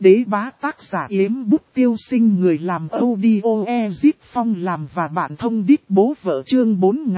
Đế bá tác giả Yếm Bút Tiêu Sinh, người làm audio Ezip Phong làm và bạn thông đít bố vợ, chương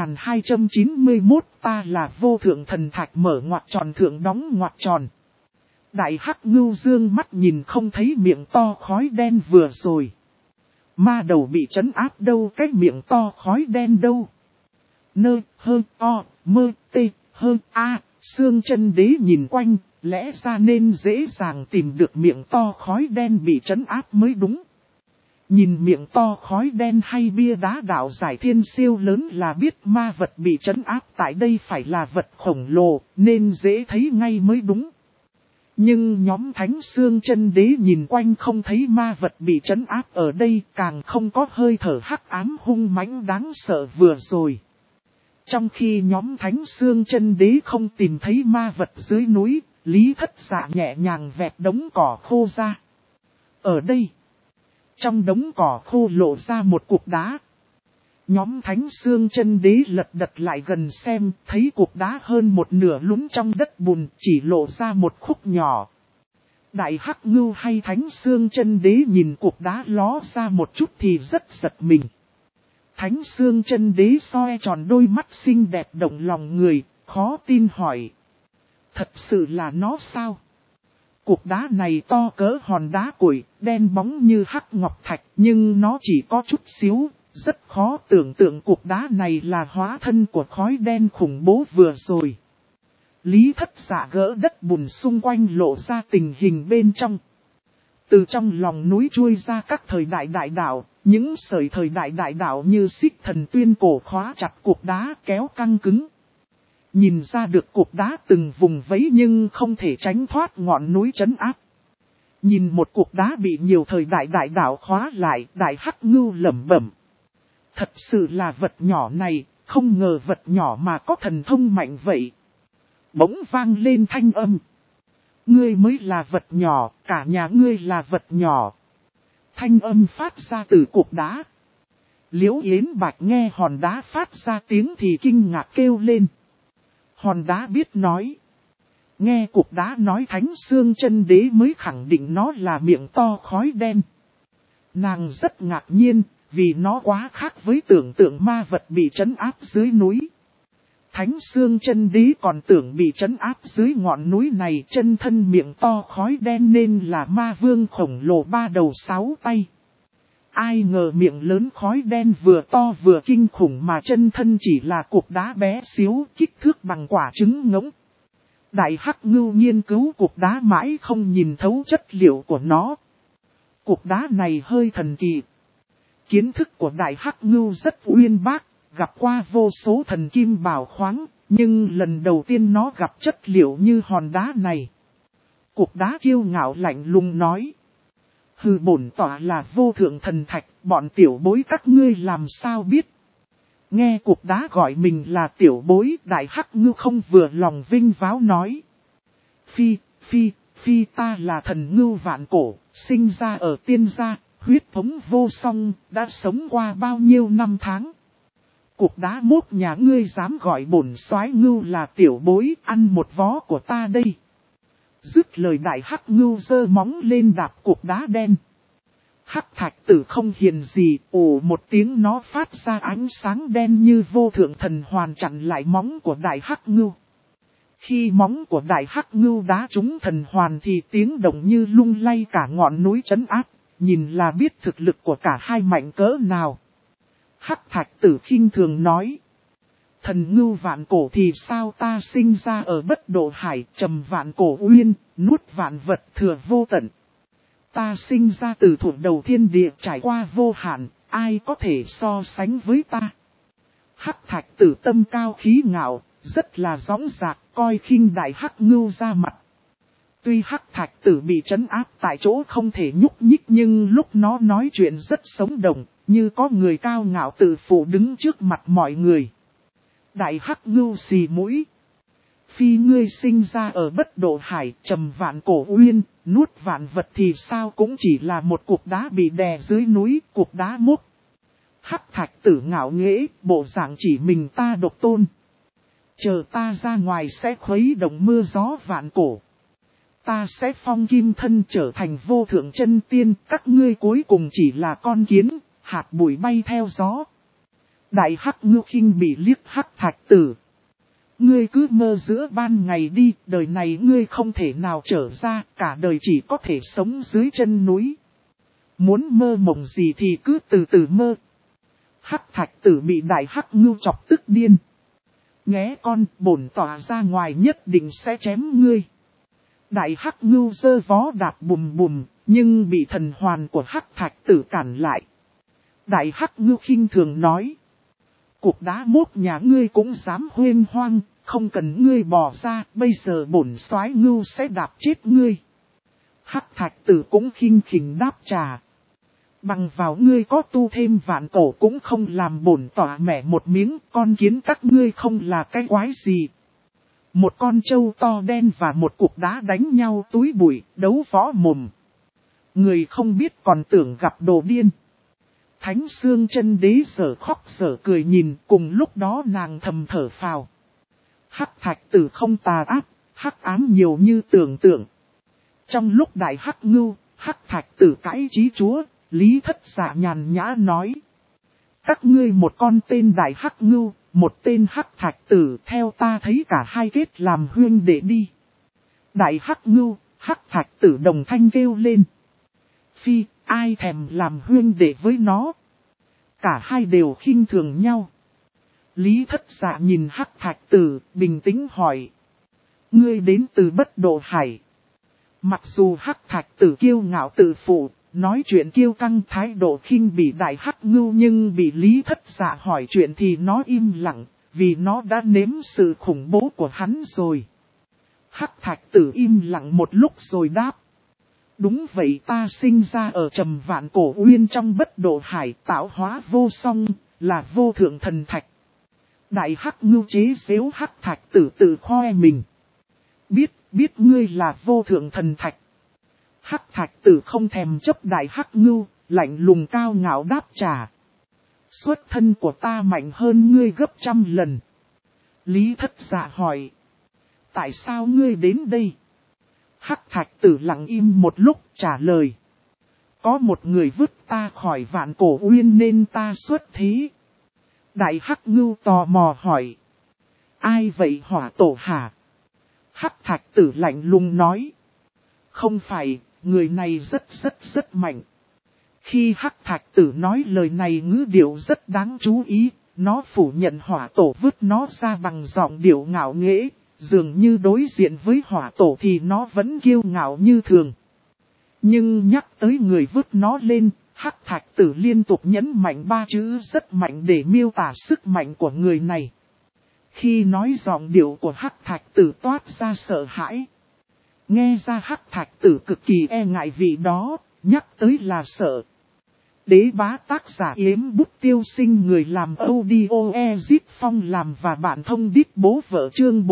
4291. Ta là vô thượng thần thạch, mở ngoặc tròn thượng đóng ngoặc tròn. Đại hắc ngưu dương mắt nhìn không thấy miệng to khói đen vừa rồi. Ma đầu bị trấn áp đâu, cái miệng to khói đen đâu. Nơ hơ o mơ tê hơ a. Xương chân đế nhìn quanh, lẽ ra nên dễ dàng tìm được miệng to khói đen bị trấn áp mới đúng. Nhìn miệng to khói đen hay bia đá đạo giải thiên siêu lớn là biết ma vật bị trấn áp tại đây phải là vật khổng lồ, nên dễ thấy ngay mới đúng. Nhưng nhóm thánh xương chân đế nhìn quanh không thấy ma vật bị trấn áp ở đây, càng không có hơi thở hắc ám hung mãnh đáng sợ vừa rồi. Trong khi nhóm thánh xương chân đế không tìm thấy ma vật dưới núi, Lý Thất Dạ nhẹ nhàng vẹt đống cỏ khô ra. Ở đây, trong đống cỏ khô lộ ra một cục đá. Nhóm thánh xương chân đế lật đật lại gần xem, thấy cục đá hơn một nửa lún trong đất bùn, chỉ lộ ra một khúc nhỏ. Đại hắc ngưu hay thánh xương chân đế nhìn cục đá ló ra một chút thì rất giật mình. Thánh xương chân đế soi tròn đôi mắt xinh đẹp động lòng người, khó tin hỏi. Thật sự là nó sao? Cục đá này to cỡ hòn đá củi, đen bóng như hắc ngọc thạch, nhưng nó chỉ có chút xíu, rất khó tưởng tượng cục đá này là hóa thân của khói đen khủng bố vừa rồi. Lý Thất Dạ gỡ đất bùn xung quanh lộ ra tình hình bên trong. Từ trong lòng núi chui ra các thời đại đại đạo, những sợi thời đại đại đạo như xích thần tuyên cổ khóa chặt cục đá kéo căng cứng. Nhìn ra được cục đá từng vùng vẫy nhưng không thể tránh thoát ngọn núi trấn áp. Nhìn một cục đá bị nhiều thời đại đại đạo khóa lại, đại hắc ngưu lẩm bẩm. Thật sự là vật nhỏ này, không ngờ vật nhỏ mà có thần thông mạnh vậy. Bỗng vang lên thanh âm. Ngươi mới là vật nhỏ, cả nhà ngươi là vật nhỏ. Thanh âm phát ra từ cục đá. Liễu Yến Bạch nghe hòn đá phát ra tiếng thì kinh ngạc kêu lên. Hòn đá biết nói. Nghe cục đá nói thánh xương chân đế mới khẳng định nó là miệng to khói đen. Nàng rất ngạc nhiên, vì nó quá khác với tưởng tượng ma vật bị trấn áp dưới núi. Thánh xương chân đế còn tưởng bị trấn áp dưới ngọn núi này, chân thân miệng to khói đen nên là ma vương khổng lồ ba đầu sáu tay. Ai ngờ miệng lớn khói đen vừa to vừa kinh khủng mà chân thân chỉ là cục đá bé xíu, kích thước bằng quả trứng ngỗng. Đại hắc ngưu nghiên cứu cục đá mãi không nhìn thấu chất liệu của nó. Cục đá này hơi thần kỳ. Kiến thức của đại hắc ngưu rất uyên bác, gặp qua vô số thần kim bảo khoáng, nhưng lần đầu tiên nó gặp chất liệu như hòn đá này. Cục đá kiêu ngạo lạnh lùng nói. Hừ, bổn tọa là vô thượng thần thạch, bọn tiểu bối các ngươi làm sao biết. Nghe cục đá gọi mình là tiểu bối, đại hắc ngưu không vừa lòng vinh váo nói. Phi ta là thần ngưu vạn cổ, sinh ra ở tiên gia, huyết thống vô song, đã sống qua bao nhiêu năm tháng. Cục đá mốt nhà ngươi dám gọi bổn soái ngưu là tiểu bối, ăn một vó của ta đây. Dứt lời đại hắc ngưu giơ móng lên đạp cục đá đen. Hắc thạch tử không hiền gì, ồ một tiếng nó phát ra ánh sáng đen như vô thượng thần hoàn chặn lại móng của đại hắc ngưu. Khi móng của đại hắc ngưu đá trúng thần hoàn thì tiếng động như lung lay cả ngọn núi trấn áp, nhìn là biết thực lực của cả hai mạnh cỡ nào. Hắc thạch tử khinh thường nói. Thần ngưu vạn cổ thì sao, ta sinh ra ở bất độ hải, trầm vạn cổ uyên, nuốt vạn vật thừa vô tận. Ta sinh ra từ thủ đầu thiên địa trải qua vô hạn, ai có thể so sánh với ta. Hắc thạch tử tâm cao khí ngạo, rất là dõng dạc, coi khinh đại hắc ngưu ra mặt. Tuy hắc thạch tử bị trấn áp tại chỗ không thể nhúc nhích nhưng lúc nó nói chuyện rất sống động, như có người cao ngạo tự phụ đứng trước mặt mọi người. Đại hắc ngưu xì mũi. Phi ngươi sinh ra ở bất độ hải, trầm vạn cổ uyên, nuốt vạn vật thì sao cũng chỉ là một cục đá bị đè dưới núi, cục đá mốc. Hắc thạch tử ngạo nghễ, bộ dạng chỉ mình ta độc tôn. Chờ ta ra ngoài sẽ khuấy động mưa gió vạn cổ. ta sẽ phong kim thân trở thành vô thượng chân tiên, các ngươi cuối cùng chỉ là con kiến, hạt bụi bay theo gió. Đại Hắc Ngưu khinh bị liếc Hắc Thạch Tử. Ngươi cứ mơ giữa ban ngày đi, đời này ngươi không thể nào trở ra, cả đời chỉ có thể sống dưới chân núi. Muốn mơ mộng gì thì cứ từ từ mơ. Hắc Thạch Tử bị Đại Hắc Ngưu chọc tức điên. Nghé con, bổn tỏa ra ngoài nhất định sẽ chém ngươi. Đại Hắc Ngưu giơ vó đạp bùm bùm, nhưng bị thần hoàn của Hắc Thạch Tử cản lại. Đại Hắc Ngưu khinh thường nói. Cục đá mốt nhà ngươi cũng dám huyên hoang, không cần ngươi bỏ ra, bây giờ bổn soái ngưu sẽ đạp chết ngươi. Hắc Thạch Tử cũng khinh khỉnh đáp trả. Bằng vào ngươi có tu thêm vạn cổ cũng không làm bổn tỏa mẻ một miếng, con kiến các ngươi không là cái quái gì. Một con trâu to đen và một cục đá đánh nhau túi bụi, đấu võ mồm. Người không biết còn tưởng gặp đồ điên. Thánh Xương Chân Đế sở khóc sở cười nhìn, cùng lúc đó nàng thầm thở phào. Hắc Thạch Tử không tà ác, hắc ám nhiều như tưởng tượng. Trong lúc Đại Hắc Ngưu, Hắc Thạch Tử cãi chí chúa, Lý Thất Dạ nhàn nhã nói. Các ngươi một con tên Đại Hắc Ngưu, một tên Hắc Thạch Tử, theo ta thấy cả hai kết làm huyên đệ đi. Đại Hắc Ngưu, Hắc Thạch Tử đồng thanh kêu lên. Phi, ai thèm làm huyên đệ với nó. Cả hai đều khinh thường nhau. Lý Thất Dạ nhìn Hắc Thạch Tử, bình tĩnh hỏi. Ngươi đến từ Bất Độ Hải. Mặc dù Hắc Thạch Tử kiêu ngạo tự phụ, nói chuyện kiêu căng thái độ khinh bỉ Đại Hắc Ngưu, nhưng bị Lý Thất Dạ hỏi chuyện thì nó im lặng, vì nó đã nếm sự khủng bố của hắn rồi. Hắc Thạch Tử im lặng một lúc rồi đáp. Đúng vậy, ta sinh ra ở Trầm Vạn Cổ Uyên trong Bất Độ Hải, tạo hóa vô song, là vô thượng thần thạch. Đại Hắc Ngưu chế giễu Hắc Thạch Tử tự khoe mình. Biết ngươi là vô thượng thần thạch. Hắc Thạch Tử không thèm chấp Đại Hắc Ngưu, lạnh lùng cao ngạo đáp trả. Xuất thân của ta mạnh hơn ngươi gấp 100 lần. Lý Thất Dạ hỏi. Tại sao ngươi đến đây? Hắc Thạch Tử lặng im một lúc trả lời. Có một người vứt ta khỏi Vạn Cổ Uyên nên ta xuất thế. Đại Hắc Ngưu tò mò hỏi. Ai vậy Hỏa Tổ hả? Hắc Thạch Tử lạnh lùng nói. Không phải, người này rất mạnh. Khi Hắc Thạch Tử nói lời này ngữ điệu rất đáng chú ý, nó phủ nhận Hỏa Tổ vứt nó ra bằng giọng điệu ngạo nghễ, dường như đối diện với Hỏa Tổ thì nó vẫn kiêu ngạo như thường. Nhưng nhắc tới người vứt nó lên, Hắc Thạch Tử liên tục nhấn mạnh 3 chữ rất mạnh để miêu tả sức mạnh của người này. Khi nói giọng điệu của Hắc Thạch Tử toát ra sợ hãi. Nghe ra Hắc Thạch Tử cực kỳ e ngại vị đó, nhắc tới là sợ. Đế bá tác giả Yếm Bút Tiêu Sinh, người làm audio Ezip Phong làm và bản thông đít bố vợ, chương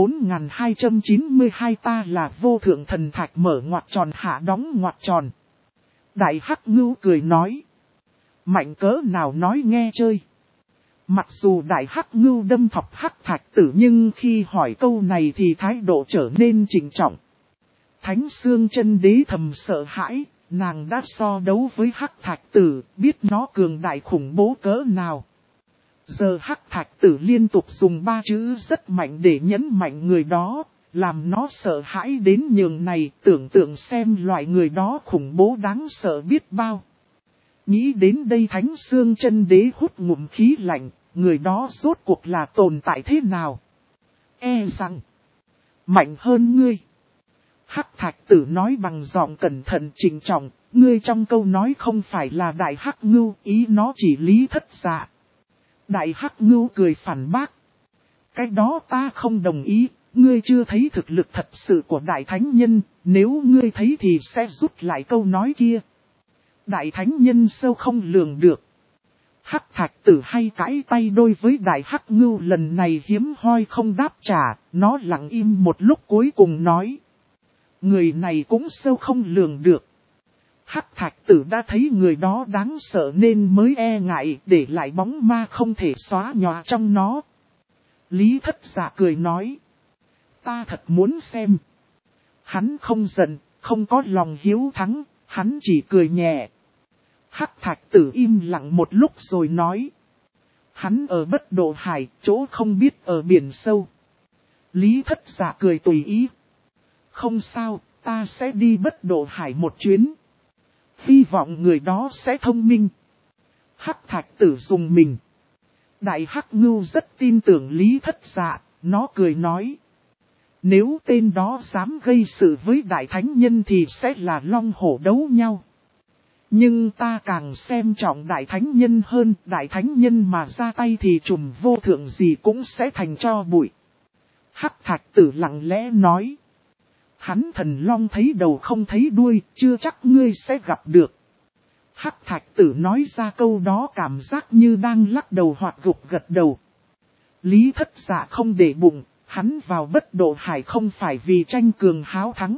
4292. Ta là vô thượng thần thạch, mở ngoặc tròn hạ đóng ngoặc tròn. Đại Hắc Ngưu cười nói. Mạnh cỡ nào nói nghe chơi. Mặc dù Đại Hắc Ngưu đâm thọc Hắc Thạch Tử, nhưng khi hỏi câu này thì thái độ trở nên trịnh trọng. Thánh Xương Chân Đế thầm sợ hãi, nàng đã so đấu với Hắc Thạch Tử, biết nó cường đại khủng bố cỡ nào. Giờ Hắc Thạch Tử liên tục dùng 3 chữ rất mạnh để nhấn mạnh người đó, làm nó sợ hãi đến nhường này, tưởng tượng xem loại người đó khủng bố đáng sợ biết bao. Nghĩ đến đây Thánh Xương Chân Đế hút ngụm khí lạnh, người đó rốt cuộc là tồn tại thế nào? E rằng, mạnh hơn ngươi. Hắc Thạch Tử nói bằng giọng cẩn thận trịnh trọng, ngươi trong câu nói không phải là Đại Hắc Ngưu, ý nó chỉ Lý Thất Dạ. Đại Hắc Ngưu cười phản bác. Cái đó ta không đồng ý, ngươi chưa thấy thực lực thật sự của Đại Thánh Nhân, nếu ngươi thấy thì sẽ rút lại câu nói kia. Đại Thánh Nhân sâu không lường được. Hắc Thạch Tử hay cãi tay đôi với Đại Hắc Ngưu, lần này hiếm hoi không đáp trả, nó lặng im một lúc cuối cùng nói. Người này cũng sâu không lường được. Hắc Thạch Tử đã thấy người đó đáng sợ nên mới e ngại, để lại bóng ma không thể xóa nhòa trong nó. Lý Thất Dạ cười nói. Ta thật muốn xem. Hắn không giận, không có lòng hiếu thắng, hắn chỉ cười nhẹ. Hắc thạch tử im lặng một lúc rồi nói. Hắn ở Bất Độ Hải, chỗ không biết ở biển sâu. Lý Thất Dạ cười tùy ý. Không sao, ta sẽ đi Bất Độ Hải một chuyến. Hy vọng người đó sẽ thông minh. Hắc thạch tử dùng mình. Đại Hắc Ngưu rất tin tưởng Lý Thất Dạ, nó cười nói. Nếu tên đó dám gây sự với Đại Thánh Nhân thì sẽ là long hổ đấu nhau. Nhưng ta càng xem trọng Đại Thánh Nhân hơn, Đại Thánh Nhân mà ra tay thì trùm vô thượng gì cũng sẽ thành tro bụi. Hắc thạch tử lặng lẽ nói. Hắn thần long thấy đầu không thấy đuôi, chưa chắc ngươi sẽ gặp được. Hắc thạch tử nói ra câu đó cảm giác như đang lắc đầu hoặc gục gật đầu. Lý Thất Dạ không để bụng, hắn vào Bất Độ Hải không phải vì tranh cường háo thắng.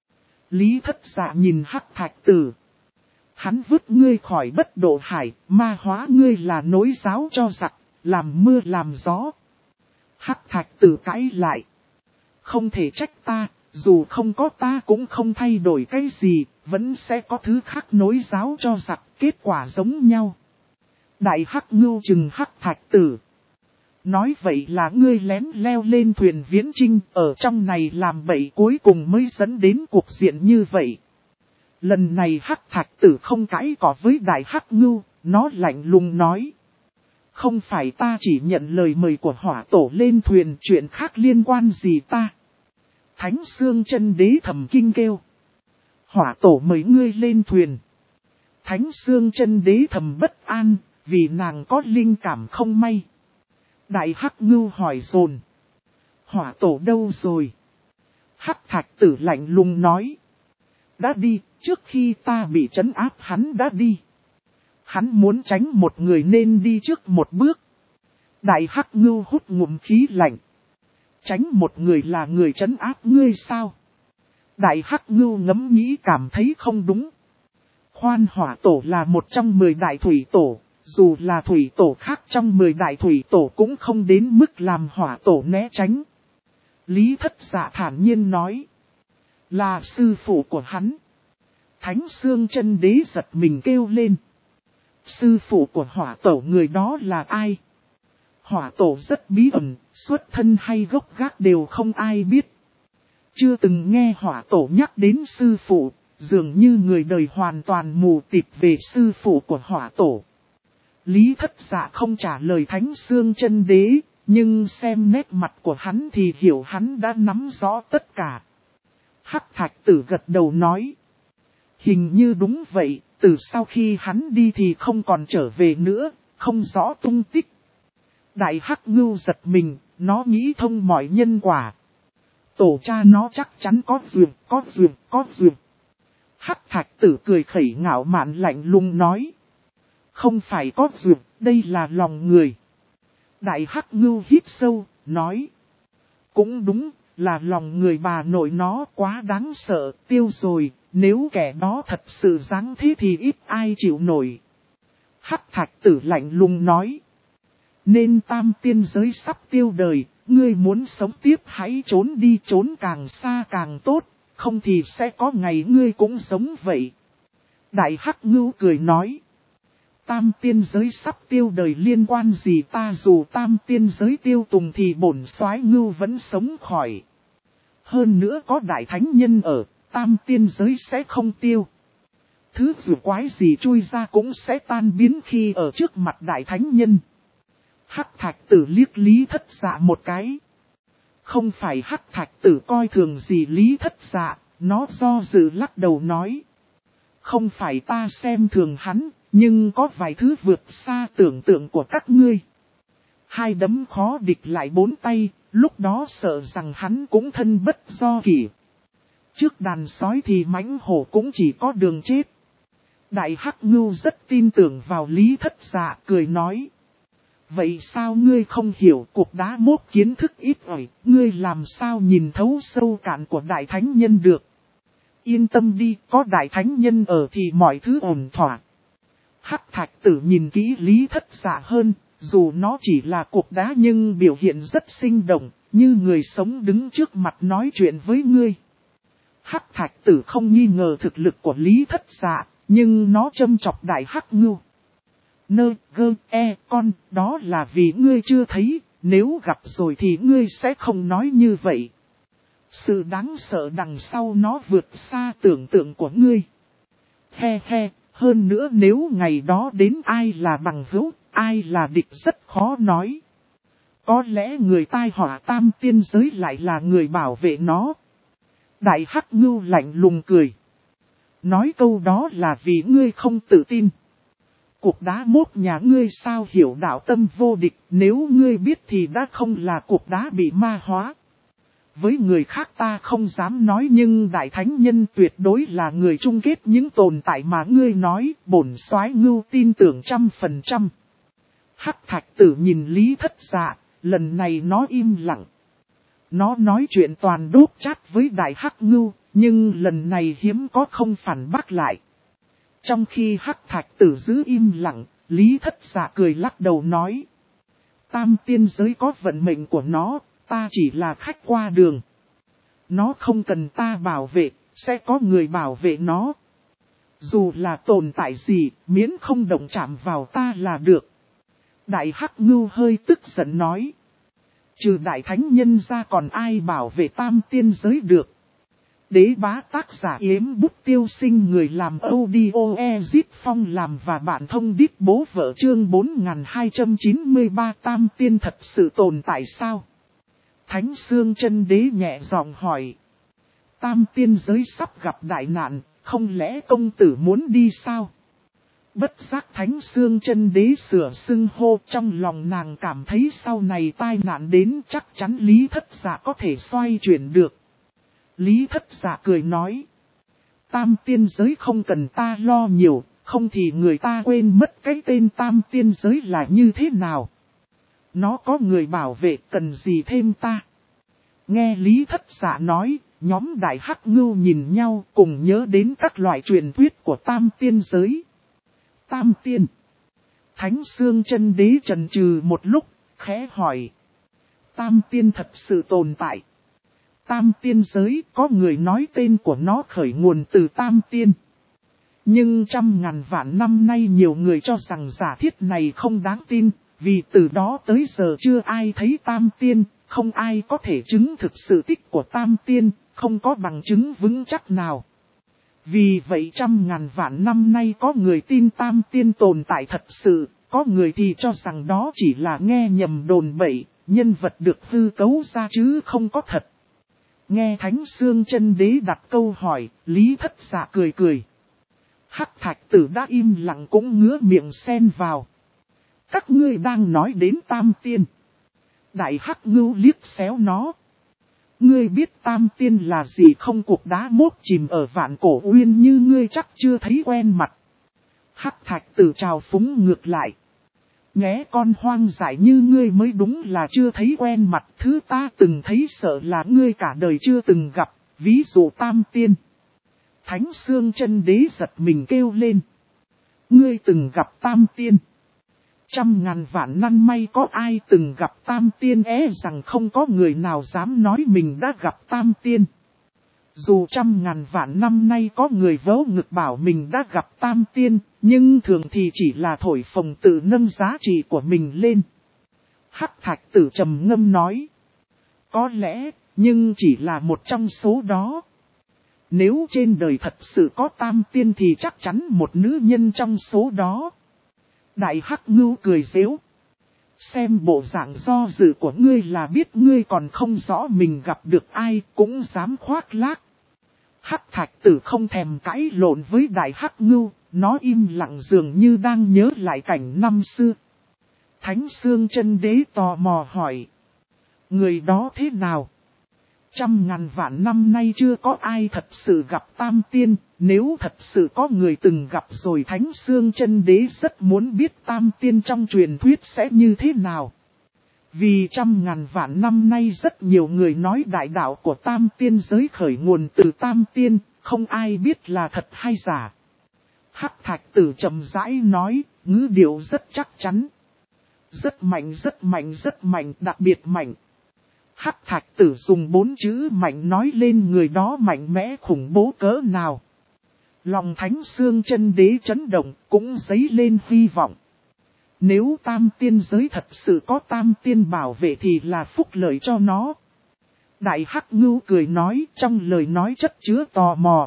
Lý Thất Dạ nhìn Hắc thạch tử. Hắn vứt ngươi khỏi Bất Độ Hải, ma hóa ngươi là nối giáo cho giặc, làm mưa làm gió. Hắc thạch tử cãi lại. Không thể trách ta, dù không có ta cũng không thay đổi cái gì, vẫn sẽ có thứ khác nối giáo cho giặc, kết quả giống nhau. Đại Hắc Ngưu trừng Hắc thạch tử. Nói vậy là ngươi lén leo lên thuyền viễn chinh, ở trong này làm bậy cuối cùng mới dẫn đến cuộc diện như vậy. Lần này Hắc thạch tử không cãi cọ với Đại Hắc Ngưu, nó lạnh lùng nói. Không phải ta chỉ nhận lời mời của hỏa tổ lên thuyền, chuyện khác liên quan gì ta. Thánh Xương Chân Đế thầm kinh kêu. Hỏa tổ mời ngươi lên thuyền. Thánh Xương Chân Đế thầm bất an, vì nàng có linh cảm không may. Đại Hắc Ngưu hỏi dồn. Hỏa tổ đâu rồi? Hắc thạch tử lạnh lùng nói. Đã đi, trước khi ta bị trấn áp hắn đã đi. Hắn muốn tránh một người nên đi trước một bước. Đại Hắc Ngưu hút ngụm khí lạnh. Tránh một người là người trấn áp ngươi sao? Đại Hắc Ngưu ngẫm nghĩ cảm thấy không đúng. Khoan, hỏa tổ là một trong 10 đại thủy tổ. Dù là thủy tổ khác trong 10 đại thủy tổ cũng không đến mức làm hỏa tổ né tránh. Lý Thất Dạ thản nhiên nói. Là sư phụ của hắn. Thánh Xương Chân Đế giật mình kêu lên. Sư phụ của hỏa tổ người đó là ai? Hỏa tổ rất bí ẩn, xuất thân hay gốc gác đều không ai biết. Chưa từng nghe hỏa tổ nhắc đến sư phụ, dường như người đời hoàn toàn mù tịt về sư phụ của hỏa tổ. Lý Thất Dạ không trả lời Thánh Xương Chân Đế, nhưng xem nét mặt của hắn thì hiểu hắn đã nắm rõ tất cả. Hắc thạch tử gật đầu nói. Hình như đúng vậy, từ sau khi hắn đi thì không còn trở về nữa, không rõ tung tích. Đại Hắc Ngưu giật mình, nó nghĩ thông mọi nhân quả. Tổ cha nó chắc chắn có duyên, có duyên, có duyên. Hắc thạch tử cười khẩy ngạo mạn lạnh lùng nói. Không phải có duyên, đây là lòng người. Đại Hắc Ngưu hít sâu, nói. Cũng đúng, là lòng người bà nội nó quá đáng sợ, tiêu rồi, nếu kẻ đó thật sự dáng thế thì ít ai chịu nổi. Hắc thạch tử lạnh lùng nói. Nên tam tiên giới sắp tiêu đời, ngươi muốn sống tiếp hãy trốn đi, trốn càng xa càng tốt, không thì sẽ có ngày ngươi cũng giống vậy. Đại Hắc Ngưu cười nói. Tam tiên giới sắp tiêu đời liên quan gì ta, dù tam tiên giới tiêu tùng thì bổn soái Ngưu vẫn sống khỏi. Hơn nữa có đại thánh nhân ở, tam tiên giới sẽ không tiêu. Thứ dù quái gì chui ra cũng sẽ tan biến khi ở trước mặt đại thánh nhân. Hắc thạch tử liếc Lý Thất Dạ một cái. Không phải Hắc thạch tử coi thường gì Lý Thất Dạ, nó do dự lắc đầu nói. Không phải ta xem thường hắn, nhưng có vài thứ vượt xa tưởng tượng của các ngươi. Hai đấm khó địch lại 4 tay, lúc đó sợ rằng hắn cũng thân bất do kỷ. Trước đàn sói thì mãnh hổ cũng chỉ có đường chết. Đại Hắc Ngưu rất tin tưởng vào Lý Thất Dạ, cười nói. Vậy sao ngươi không hiểu, cuộc đá mốt kiến thức ít ỏi, ngươi làm sao nhìn thấu sâu cạn của đại thánh nhân được. Yên tâm đi, có đại thánh nhân ở thì mọi thứ ổn thỏa. Hắc thạch tử nhìn kỹ Lý Thất Dạ hơn, dù nó chỉ là cục đá nhưng biểu hiện rất sinh động, như người sống đứng trước mặt nói chuyện với ngươi. Hắc thạch tử không nghi ngờ thực lực của Lý Thất Dạ, nhưng nó châm chọc Đại Hắc Ngưu. Con, đó là vì ngươi chưa thấy, nếu gặp rồi thì ngươi sẽ không nói như vậy. Sự đáng sợ đằng sau nó vượt xa tưởng tượng của ngươi. Hơn nữa nếu ngày đó đến ai là bằng hữu, ai là địch rất khó nói. Có lẽ người tai họa tam tiên giới lại là người bảo vệ nó. Đại Hắc Ngưu lạnh lùng cười. Nói câu đó là vì ngươi không tự tin. Cuộc đá mốt nhà ngươi sao hiểu đạo tâm vô địch, nếu ngươi biết thì đã không là cuộc đá bị ma hóa. Với người khác ta không dám nói nhưng Đại Thánh Nhân tuyệt đối là người chung kết những tồn tại mà ngươi nói, bổn soái Ngưu tin tưởng 100%. Hắc thạch tử nhìn Lý Thất Dạ, lần này nó im lặng. Nó nói chuyện toàn đốt chát với Đại Hắc Ngưu, nhưng lần này hiếm có không phản bác lại. Trong khi Hắc thạch tử giữ im lặng, Lý Thất Dạ cười lắc đầu nói. Tam tiên giới có vận mệnh của nó, ta chỉ là khách qua đường. Nó không cần ta bảo vệ, sẽ có người bảo vệ nó. Dù là tồn tại gì, miễn không động chạm vào ta là được. Đại Hắc Ngưu hơi tức giận nói. Trừ Đại Thánh Nhân ra còn ai bảo vệ tam tiên giới được. Đế bá tác giả Yếm Bút Tiêu Sinh, người làm audio Ezip Phong làm và bạn thông điệp bố vợ, chương 4293. Tam tiên thật sự tồn tại sao? Thánh Xương Chân Đế nhẹ giọng hỏi. Tam tiên giới sắp gặp đại nạn, không lẽ công tử muốn đi sao? Bất giác Thánh Xương Chân Đế sửa xưng hô, trong lòng nàng cảm thấy sau này tai nạn đến chắc chắn Lý Thất Dạ có thể xoay chuyển được. Lý Thất Dạ cười nói. Tam tiên giới không cần ta lo nhiều, không thì người ta quên mất cái tên tam tiên giới là như thế nào. Nó có người bảo vệ, cần gì thêm ta? Nghe Lý Thất Dạ nói, nhóm Đại Hắc Ngưu nhìn nhau cùng nhớ đến các loại truyền thuyết của tam tiên giới. Tam tiên. Thánh Xương Chân Đế chần chừ một lúc, khẽ hỏi. Tam tiên thật sự tồn tại. Tam tiên giới có người nói tên của nó khởi nguồn từ tam tiên. Nhưng 100.000 vạn năm nay nhiều người cho rằng giả thiết này không đáng tin, vì từ đó tới giờ chưa ai thấy tam tiên, không ai có thể chứng thực sự tích của tam tiên, không có bằng chứng vững chắc nào. Vì vậy 100.000 vạn năm nay có người tin tam tiên tồn tại thật sự, có người thì cho rằng đó chỉ là nghe nhầm đồn bậy, nhân vật được hư cấu ra chứ không có thật. Nghe Thánh Xương Chân Đế đặt câu hỏi, Lý Thất Dạ cười cười. Hắc thạch tử đã im lặng cũng ngứa miệng xen vào. Các ngươi đang nói đến tam tiên. Đại Hắc Ngưu liếc xéo nó. Ngươi biết tam tiên là gì không? Cuộc đá mốt chìm ở vạn cổ uyên như ngươi chắc chưa thấy quen mặt. Hắc thạch tử trào phúng ngược lại. Nghé con hoang dại như ngươi mới đúng là chưa thấy quen mặt. Thứ ta từng thấy sợ là ngươi cả đời chưa từng gặp, ví dụ tam tiên. Thánh Xương Chân Đế giật mình kêu lên. Ngươi từng gặp tam tiên. 100.000 vạn năm may có ai từng gặp tam tiên, rằng không có người nào dám nói mình đã gặp tam tiên. Dù 100.000 vạn năm nay có người vớ ngực bảo mình đã gặp tam tiên, nhưng thường thì chỉ là thổi phồng tự nâng giá trị của mình lên. Hắc thạch tử trầm ngâm nói. Có lẽ, nhưng chỉ là một trong số đó. Nếu trên đời thật sự có tam tiên thì chắc chắn một nữ nhân trong số đó. Đại Hắc Ngưu cười giễu. Xem bộ dạng do dự của ngươi là biết ngươi còn không rõ mình gặp được ai cũng dám khoác lác. Hắc thạch tử không thèm cãi lộn với Đại Hắc Ngưu, nó im lặng dường như đang nhớ lại cảnh năm xưa. Thánh Xương Chân Đế tò mò hỏi. Người đó thế nào? 100.000 vạn năm nay chưa có ai thật sự gặp tam tiên, nếu thật sự có người từng gặp rồi Thánh Xương Chân Đế rất muốn biết tam tiên trong truyền thuyết sẽ như thế nào. Vì 100.000 vạn năm nay rất nhiều người nói đại đạo của tam tiên giới khởi nguồn từ tam tiên, không ai biết là thật hay giả. Hắc thạch tử chậm rãi nói, ngữ điệu rất chắc chắn. Rất mạnh, rất mạnh, rất mạnh, đặc biệt mạnh. Hắc thạch tử dùng 4 chữ mạnh nói lên người đó mạnh mẽ khủng bố cỡ nào. Lòng thánh xương chân đế chấn động cũng dấy lên hy vọng. Nếu tam tiên giới thật sự có tam tiên bảo vệ thì là phúc lợi cho nó. Đại Hắc Ngưu cười nói trong lời nói chất chứa tò mò.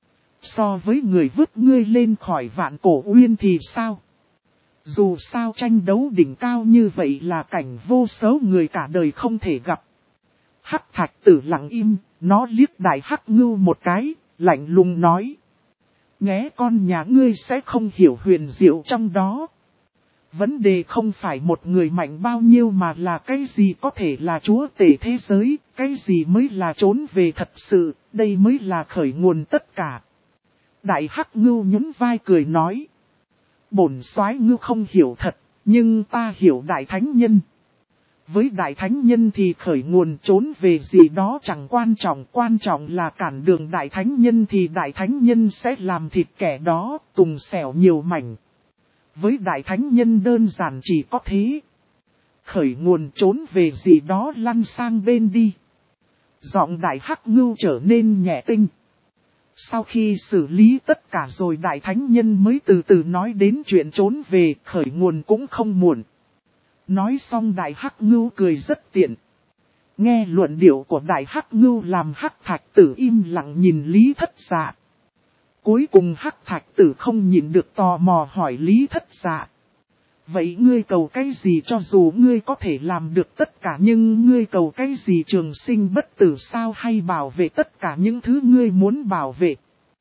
So với người vứt ngươi lên khỏi vạn cổ uyên thì sao? Dù sao tranh đấu đỉnh cao như vậy là cảnh vô số người cả đời không thể gặp. Hắc thạch tử lặng im, nó liếc Đại Hắc Ngưu một cái, lạnh lùng nói. Nghé con nhà ngươi sẽ không hiểu huyền diệu trong đó. Vấn đề không phải một người mạnh bao nhiêu mà là cái gì có thể là chúa tể thế giới, cái gì mới là trốn về thật sự, đây mới là khởi nguồn tất cả. Đại Hắc Ngưu nhún vai cười nói. Bổn soái ngưu không hiểu thật, nhưng ta hiểu Đại Thánh Nhân. Với Đại Thánh Nhân thì khởi nguồn trốn về gì đó chẳng quan trọng là cản đường Đại Thánh Nhân thì Đại Thánh Nhân sẽ làm thịt kẻ đó, tùng xẻo nhiều mảnh. Với Đại Thánh Nhân đơn giản chỉ có thế. Khởi nguồn trốn về gì đó lăn sang bên đi. Giọng Đại Hắc Ngưu trở nên nhẹ tinh. Sau khi xử lý tất cả rồi Đại Thánh Nhân mới từ từ nói đến chuyện trốn về, khởi nguồn cũng không muộn. Nói xong Đại Hắc Ngưu cười rất tiện. Nghe luận điệu của Đại Hắc Ngưu làm Hắc Thạch Tử im lặng nhìn Lý Thất Dạ. Cuối cùng Hắc Thạch Tử không nhịn được tò mò hỏi Lý Thất Dạ. Vậy ngươi cầu cái gì cho dù ngươi có thể làm được tất cả nhưng ngươi cầu cái gì trường sinh bất tử sao hay bảo vệ tất cả những thứ ngươi muốn bảo vệ?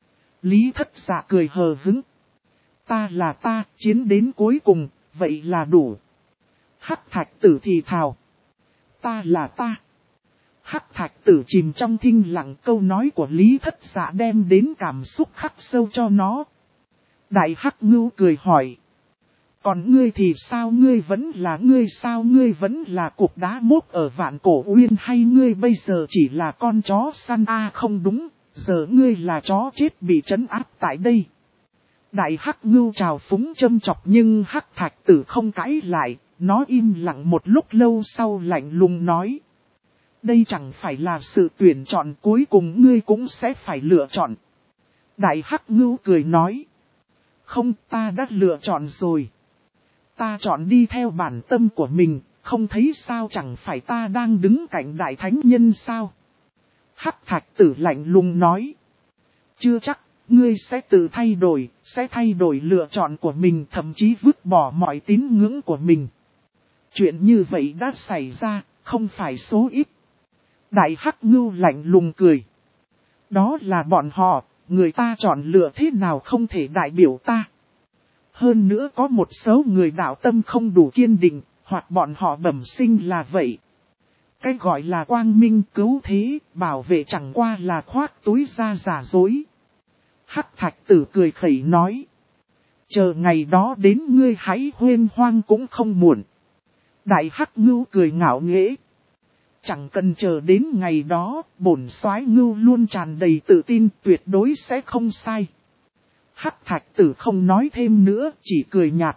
Lý Thất Dạ cười hờ hững. Ta là ta, chiến đến cuối cùng, vậy là đủ. Hắc Thạch Tử thì thào. Ta là ta. Hắc Thạch Tử chìm trong thinh lặng, câu nói của Lý Thất Dạ đem đến cảm xúc khắc sâu cho nó. Đại Hắc Ngưu cười hỏi. Còn ngươi thì sao, ngươi vẫn là ngươi sao, ngươi vẫn là cục đá mốt ở vạn cổ uyên hay ngươi bây giờ chỉ là con chó săn không đúng, giờ ngươi là chó chết bị trấn áp tại đây. Đại Hắc Ngưu trào phúng châm chọc nhưng Hắc Thạch Tử không cãi lại, nó im lặng một lúc lâu sau lạnh lùng nói. Đây chẳng phải là sự tuyển chọn cuối cùng ngươi cũng sẽ phải lựa chọn. Đại Hắc Ngưu cười nói. Không, ta đã lựa chọn rồi. Ta chọn đi theo bản tâm của mình, không thấy sao chẳng phải ta đang đứng cạnh Đại Thánh Nhân sao? Hắc Thạch Tử lạnh lùng nói. Chưa chắc, ngươi sẽ tự thay đổi lựa chọn của mình thậm chí vứt bỏ mọi tín ngưỡng của mình. Chuyện như vậy đã xảy ra, không phải số ít. Đại Hắc Ngưu lạnh lùng cười. Đó là bọn họ, người ta chọn lựa thế nào không thể đại biểu ta. Hơn nữa có một số người đạo tâm không đủ kiên định, hoặc bọn họ bẩm sinh là vậy. Cái gọi là quang minh cứu thế, bảo vệ chẳng qua là khoác túi ra giả dối. Hắc Thạch Tử cười khẩy nói. Chờ ngày đó đến ngươi hãy huyên hoang cũng không muộn. Đại Hắc Ngưu cười ngạo nghễ. Chẳng cần chờ đến ngày đó, bổn soái Ngưu luôn tràn đầy tự tin tuyệt đối sẽ không sai. Hắc Thạch Tử không nói thêm nữa, chỉ cười nhạt.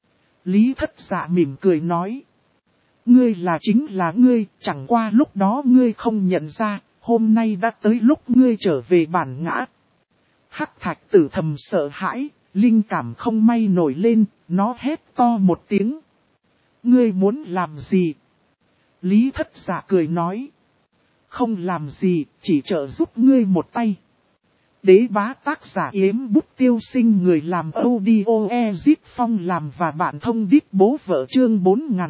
Lý Thất Dạ mỉm cười nói. Ngươi là chính là ngươi, chẳng qua lúc đó ngươi không nhận ra, hôm nay đã tới lúc ngươi trở về bản ngã. Hắc Thạch Tử thầm sợ hãi, linh cảm không may nổi lên, nó hét to một tiếng. Ngươi muốn làm gì? Lý Thất Dạ cười nói. Không làm gì, chỉ trợ giúp ngươi một tay. Đế bá tác giả Yếm Bút Tiêu Sinh, người làm audio Ezit Phong làm và bạn thông đít bố vợ chương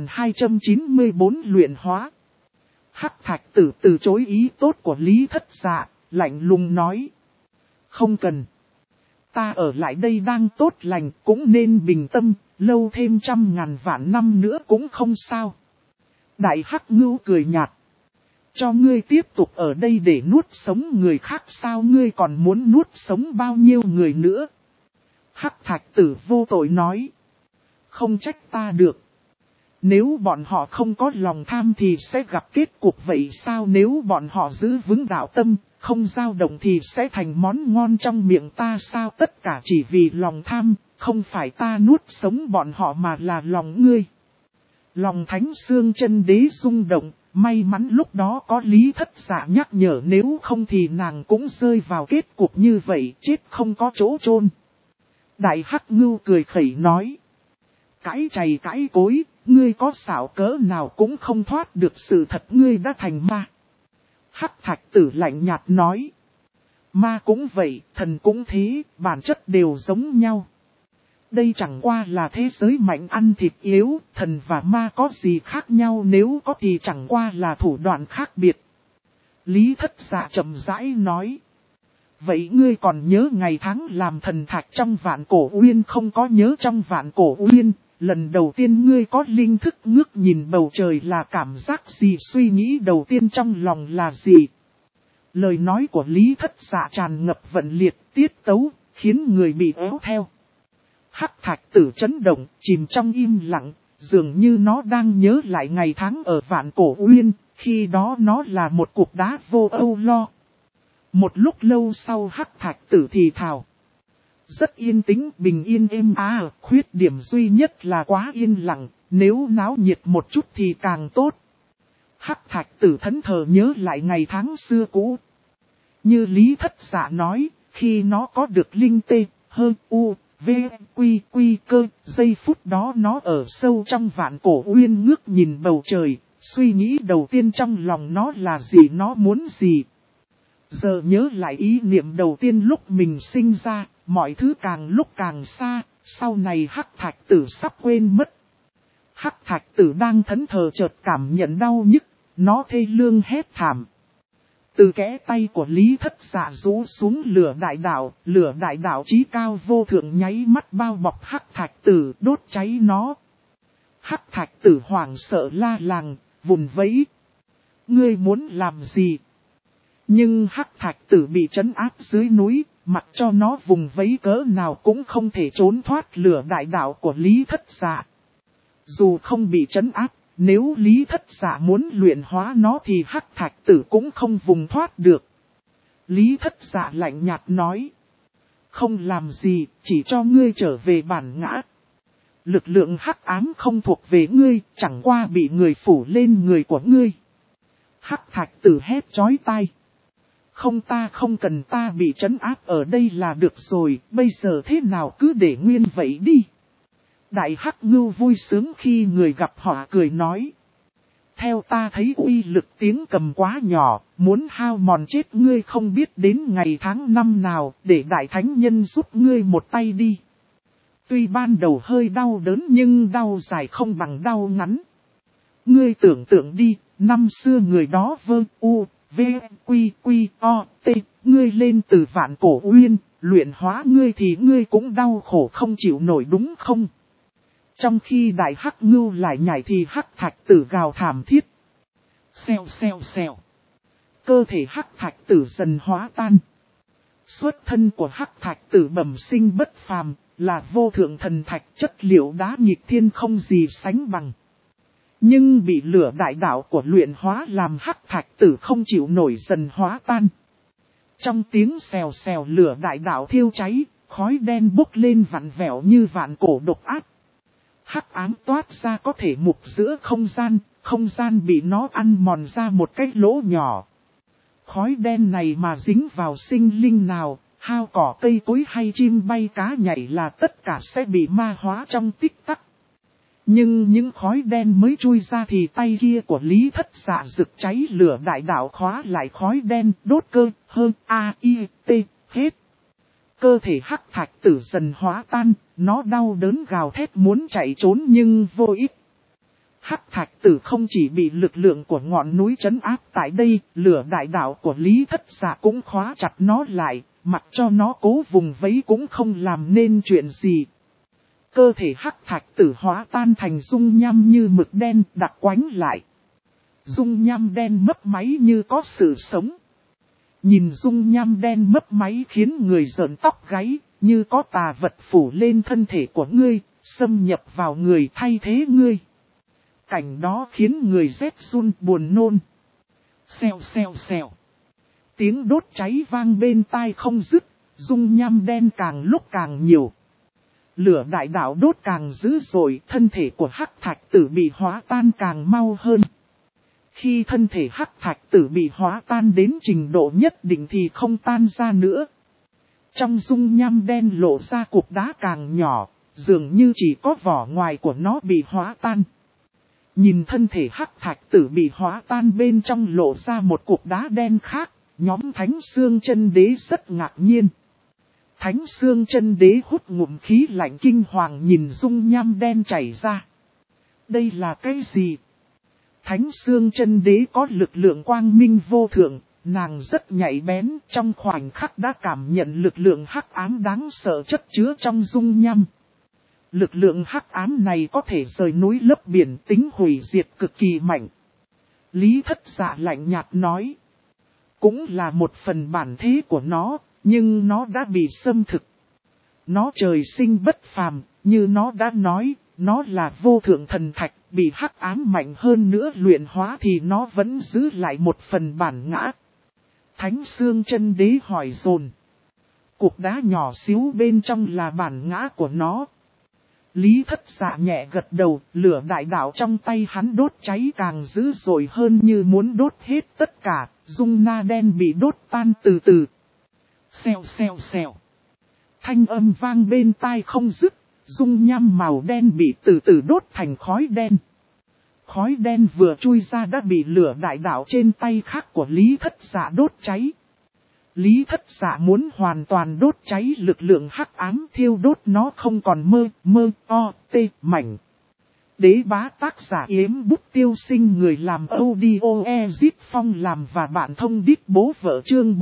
4294 luyện hóa. Hắc Thạch Tử từ chối ý tốt của Lý Thất Dạ, lạnh lùng nói. Không cần. Ta ở lại đây đang tốt lành, cũng nên bình tâm, lâu thêm 100.000 vạn năm nữa cũng không sao. Đại Hắc Ngưu cười nhạt. Cho ngươi tiếp tục ở đây để nuốt sống người khác sao, ngươi còn muốn nuốt sống bao nhiêu người nữa? Hắc Thạch Tử vô tội nói. Không trách ta được. Nếu bọn họ không có lòng tham thì sẽ gặp kết cục vậy sao, nếu bọn họ giữ vững đạo tâm, không dao động thì sẽ thành món ngon trong miệng ta sao, tất cả chỉ vì lòng tham, không phải ta nuốt sống bọn họ mà là lòng ngươi. Lòng Thánh Xương Chân Đế rung động, May mắn lúc đó có Lý Thất Dạ nhắc nhở, nếu không thì nàng cũng rơi vào kết cục như vậy, chết không có chỗ chôn. Đại Hắc Ngưu cười khẩy nói. Cãi chày cãi cối, ngươi có xảo cỡ nào cũng không thoát được sự thật, ngươi đã thành ma. Hắc Thạch Tử lạnh nhạt nói. Ma cũng vậy, thần cũng thế, bản chất đều giống nhau. Đây chẳng qua là thế giới mạnh ăn thịt yếu, thần và ma có gì khác nhau, nếu có thì chẳng qua là thủ đoạn khác biệt. Lý Thất Dạ chậm rãi nói. Vậy ngươi còn nhớ ngày tháng làm thần thạch trong Vạn Cổ Uyên không? Có nhớ trong Vạn Cổ Uyên, lần đầu tiên ngươi có linh thức ngước nhìn bầu trời là cảm giác gì, suy nghĩ đầu tiên trong lòng là gì? Lời nói của Lý Thất Dạ tràn ngập vận liệt tiết tấu, khiến người bị éo theo. Hắc Thạch Tử chấn động, chìm trong im lặng, dường như nó đang nhớ lại ngày tháng ở Vạn Cổ Uyên, khi đó nó là một cục đá vô âu lo. Một lúc lâu sau Hắc Thạch Tử thì thào. Rất yên tĩnh, bình yên êm khuyết điểm duy nhất là quá yên lặng, nếu náo nhiệt một chút thì càng tốt. Hắc Thạch Tử thẫn thờ nhớ lại ngày tháng xưa cũ. Như Lý Thất Dạ nói, khi nó có được linh tê, hơn u, v, quy cơ, giây phút đó nó ở sâu trong Vạn Cổ Uyên ngước nhìn bầu trời, suy nghĩ đầu tiên trong lòng nó là gì, nó muốn gì. Giờ nhớ lại ý niệm đầu tiên lúc mình sinh ra, mọi thứ càng lúc càng xa, sau này Hắc Thạch Tử sắp quên mất. Hắc Thạch Tử đang thẫn thờ chợt cảm nhận đau nhức, nó thê lương hét thảm. Từ kẽ tay của Lý Thất Dạ rũ xuống lửa đại đạo chí cao vô thượng nháy mắt bao bọc Hắc Thạch Tử, đốt cháy nó. Hắc Thạch Tử hoảng sợ la làng, vùng vẫy. Ngươi muốn làm gì? Nhưng Hắc Thạch Tử bị trấn áp dưới núi, mặc cho nó vùng vẫy cỡ nào cũng không thể trốn thoát lửa đại đạo của Lý Thất Dạ. Dù không bị trấn áp, nếu Lý Thất Dạ muốn luyện hóa nó thì Hắc Thạch Tử cũng không vùng thoát được. Lý Thất Dạ lạnh nhạt nói. Không làm gì, chỉ cho ngươi trở về bản ngã. Lực lượng hắc ám không thuộc về ngươi, chẳng qua bị người phủ lên người của ngươi. Hắc Thạch Tử hét chói tai. Không, ta không cần, ta bị trấn áp ở đây là được rồi, bây giờ thế nào cứ để nguyên vậy đi. Đại Hắc Ngưu vui sướng khi người gặp họ cười nói. Theo ta thấy uy lực tiếng cầm quá nhỏ, muốn hao mòn chết ngươi không biết đến ngày tháng năm nào, để Đại Thánh Nhân giúp ngươi một tay đi. Tuy ban đầu hơi đau đớn nhưng đau dài không bằng đau ngắn. Ngươi tưởng tượng đi, năm xưa người đó v, quy, o, t, ngươi lên từ Vạn Cổ Uyên, luyện hóa ngươi thì ngươi cũng đau khổ không chịu nổi đúng không? Trong khi Đại Hắc Ngưu lại nhảy thì Hắc Thạch Tử gào thảm thiết. Xèo xèo xèo. Cơ thể Hắc Thạch Tử dần hóa tan. Xuất thân của Hắc Thạch Tử bẩm sinh bất phàm, là vô thượng thần thạch, chất liệu đá nghịch thiên không gì sánh bằng. Nhưng bị lửa đại đạo của luyện hóa làm Hắc Thạch Tử không chịu nổi dần hóa tan. Trong tiếng xèo xèo lửa đại đạo thiêu cháy, khói đen bốc lên vặn vẹo như vạn cổ độc ác. Hắc ám toát ra có thể mục giữa không gian bị nó ăn mòn ra một cái lỗ nhỏ. Khói đen này mà dính vào sinh linh nào, hao cỏ cây cối hay chim bay cá nhảy là tất cả sẽ bị ma hóa trong tích tắc. Nhưng những khói đen mới chui ra thì tay kia của Lý Thất Dạ rực cháy lửa đại đạo khóa lại khói đen, đốt cơ, hết. Cơ thể Hắc Thạch Tử dần hóa tan, nó đau đớn gào thét muốn chạy trốn nhưng vô ích. Hắc Thạch Tử không chỉ bị lực lượng của ngọn núi trấn áp tại đây, lửa đại đạo của Lý Thất Dạ cũng khóa chặt nó lại, mặc cho nó cố vùng vẫy cũng không làm nên chuyện gì. Cơ thể Hắc Thạch Tử hóa tan thành dung nham như mực đen đặc quánh lại. Dung nham đen mấp máy như có sự sống. Nhìn dung nham đen mấp máy khiến người rợn tóc gáy, như có tà vật phủ lên thân thể của ngươi, xâm nhập vào người thay thế ngươi. Cảnh đó khiến người rét run buồn nôn. Xèo xèo xèo. Tiếng đốt cháy vang bên tai không dứt, dung nham đen càng lúc càng nhiều. Lửa đại đạo đốt càng dữ dội, thân thể của Hắc Thạch Tử bị hóa tan càng mau hơn. Khi thân thể hắc thạch tử bị hóa tan đến trình độ nhất định thì không tan ra nữa. Trong dung nham đen lộ ra cục đá càng nhỏ, dường như chỉ có vỏ ngoài của nó bị hóa tan. Nhìn thân thể hắc thạch tử bị hóa tan bên trong lộ ra một cục đá đen khác, nhóm Thánh Xương Chân Đế rất ngạc nhiên. Thánh Xương Chân Đế hút ngụm khí lạnh kinh hoàng nhìn dung nham đen chảy ra. Đây là cái gì? Thánh Xương Chân Đế có lực lượng quang minh vô thượng, nàng rất nhạy bén, trong khoảnh khắc đã cảm nhận lực lượng hắc ám đáng sợ chất chứa trong dung nham. Lực lượng hắc ám này có thể rời núi lấp biển, tính hủy diệt cực kỳ mạnh. Lý Thất Dạ lạnh nhạt nói. Cũng là một phần bản thế của nó, nhưng nó đã bị xâm thực. Nó trời sinh bất phàm, như nó đã nói, nó là vô thượng thần thạch, bị hắc ám mạnh hơn nữa luyện hóa thì nó vẫn giữ lại một phần bản ngã. Thánh Xương Chân Đế hỏi dồn. Cục đá nhỏ xíu bên trong là bản ngã của nó. Lý Thất Dạ nhẹ gật đầu, lửa đại đạo trong tay hắn đốt cháy càng dữ dội hơn như muốn đốt hết tất cả, dung na đen bị đốt tan từ từ. Xèo xèo xèo. Thanh âm vang bên tai không dứt, dung nham màu đen bị từ từ đốt thành khói đen. Khói đen vừa chui ra đã bị lửa đại đạo trên tay khác của Lý Thất Dạ đốt cháy. Lý Thất Dạ muốn hoàn toàn đốt cháy lực lượng hắc ám thiêu đốt nó không còn mảnh. Đế bá tác giả Yếm Bút Tiêu Sinh, người làm audio Ezip Phong làm và bạn thông đít bố vợ chương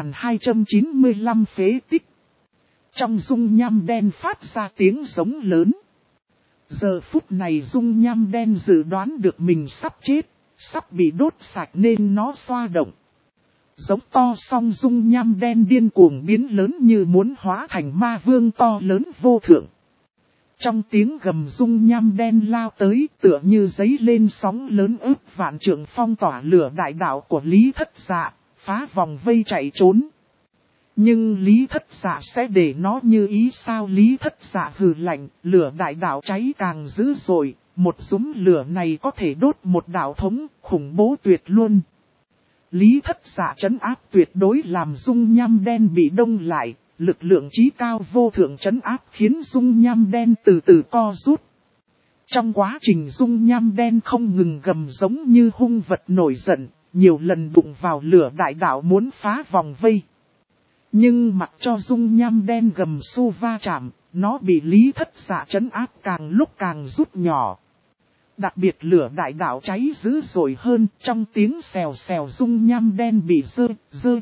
4295 phế tích. Trong dung nham đen phát ra tiếng giống lớn. Giờ phút này dung nham đen dự đoán được mình sắp chết, sắp bị đốt sạch nên nó xoa động. Giống to song dung nham đen điên cuồng biến lớn như muốn hóa thành ma vương to lớn vô thượng. Trong tiếng gầm dung nham đen lao tới tựa như giấy lên sóng lớn ướp vạn trượng phong tỏa lửa đại đạo của Lý Thất Dạ, phá vòng vây chạy trốn. Nhưng Lý Thất Dạ sẽ để nó như ý sao? Lý Thất Dạ hừ lạnh, lửa đại đạo cháy càng dữ dội, một dúm lửa này có thể đốt một đạo thống, khủng bố tuyệt luôn. Lý Thất Dạ trấn áp tuyệt đối làm dung nham đen bị đông lại, lực lượng chí cao vô thượng trấn áp khiến dung nham đen từ từ co rút. Trong quá trình dung nham đen không ngừng gầm giống như hung vật nổi giận, nhiều lần đụng vào lửa đại đạo muốn phá vòng vây. Nhưng mặc cho dung nham đen gầm xu va chạm, nó bị Lý Thất Dạ trấn áp càng lúc càng rút nhỏ. Đặc biệt lửa đại đạo cháy dữ dội hơn, trong tiếng xèo xèo dung nham đen bị dơ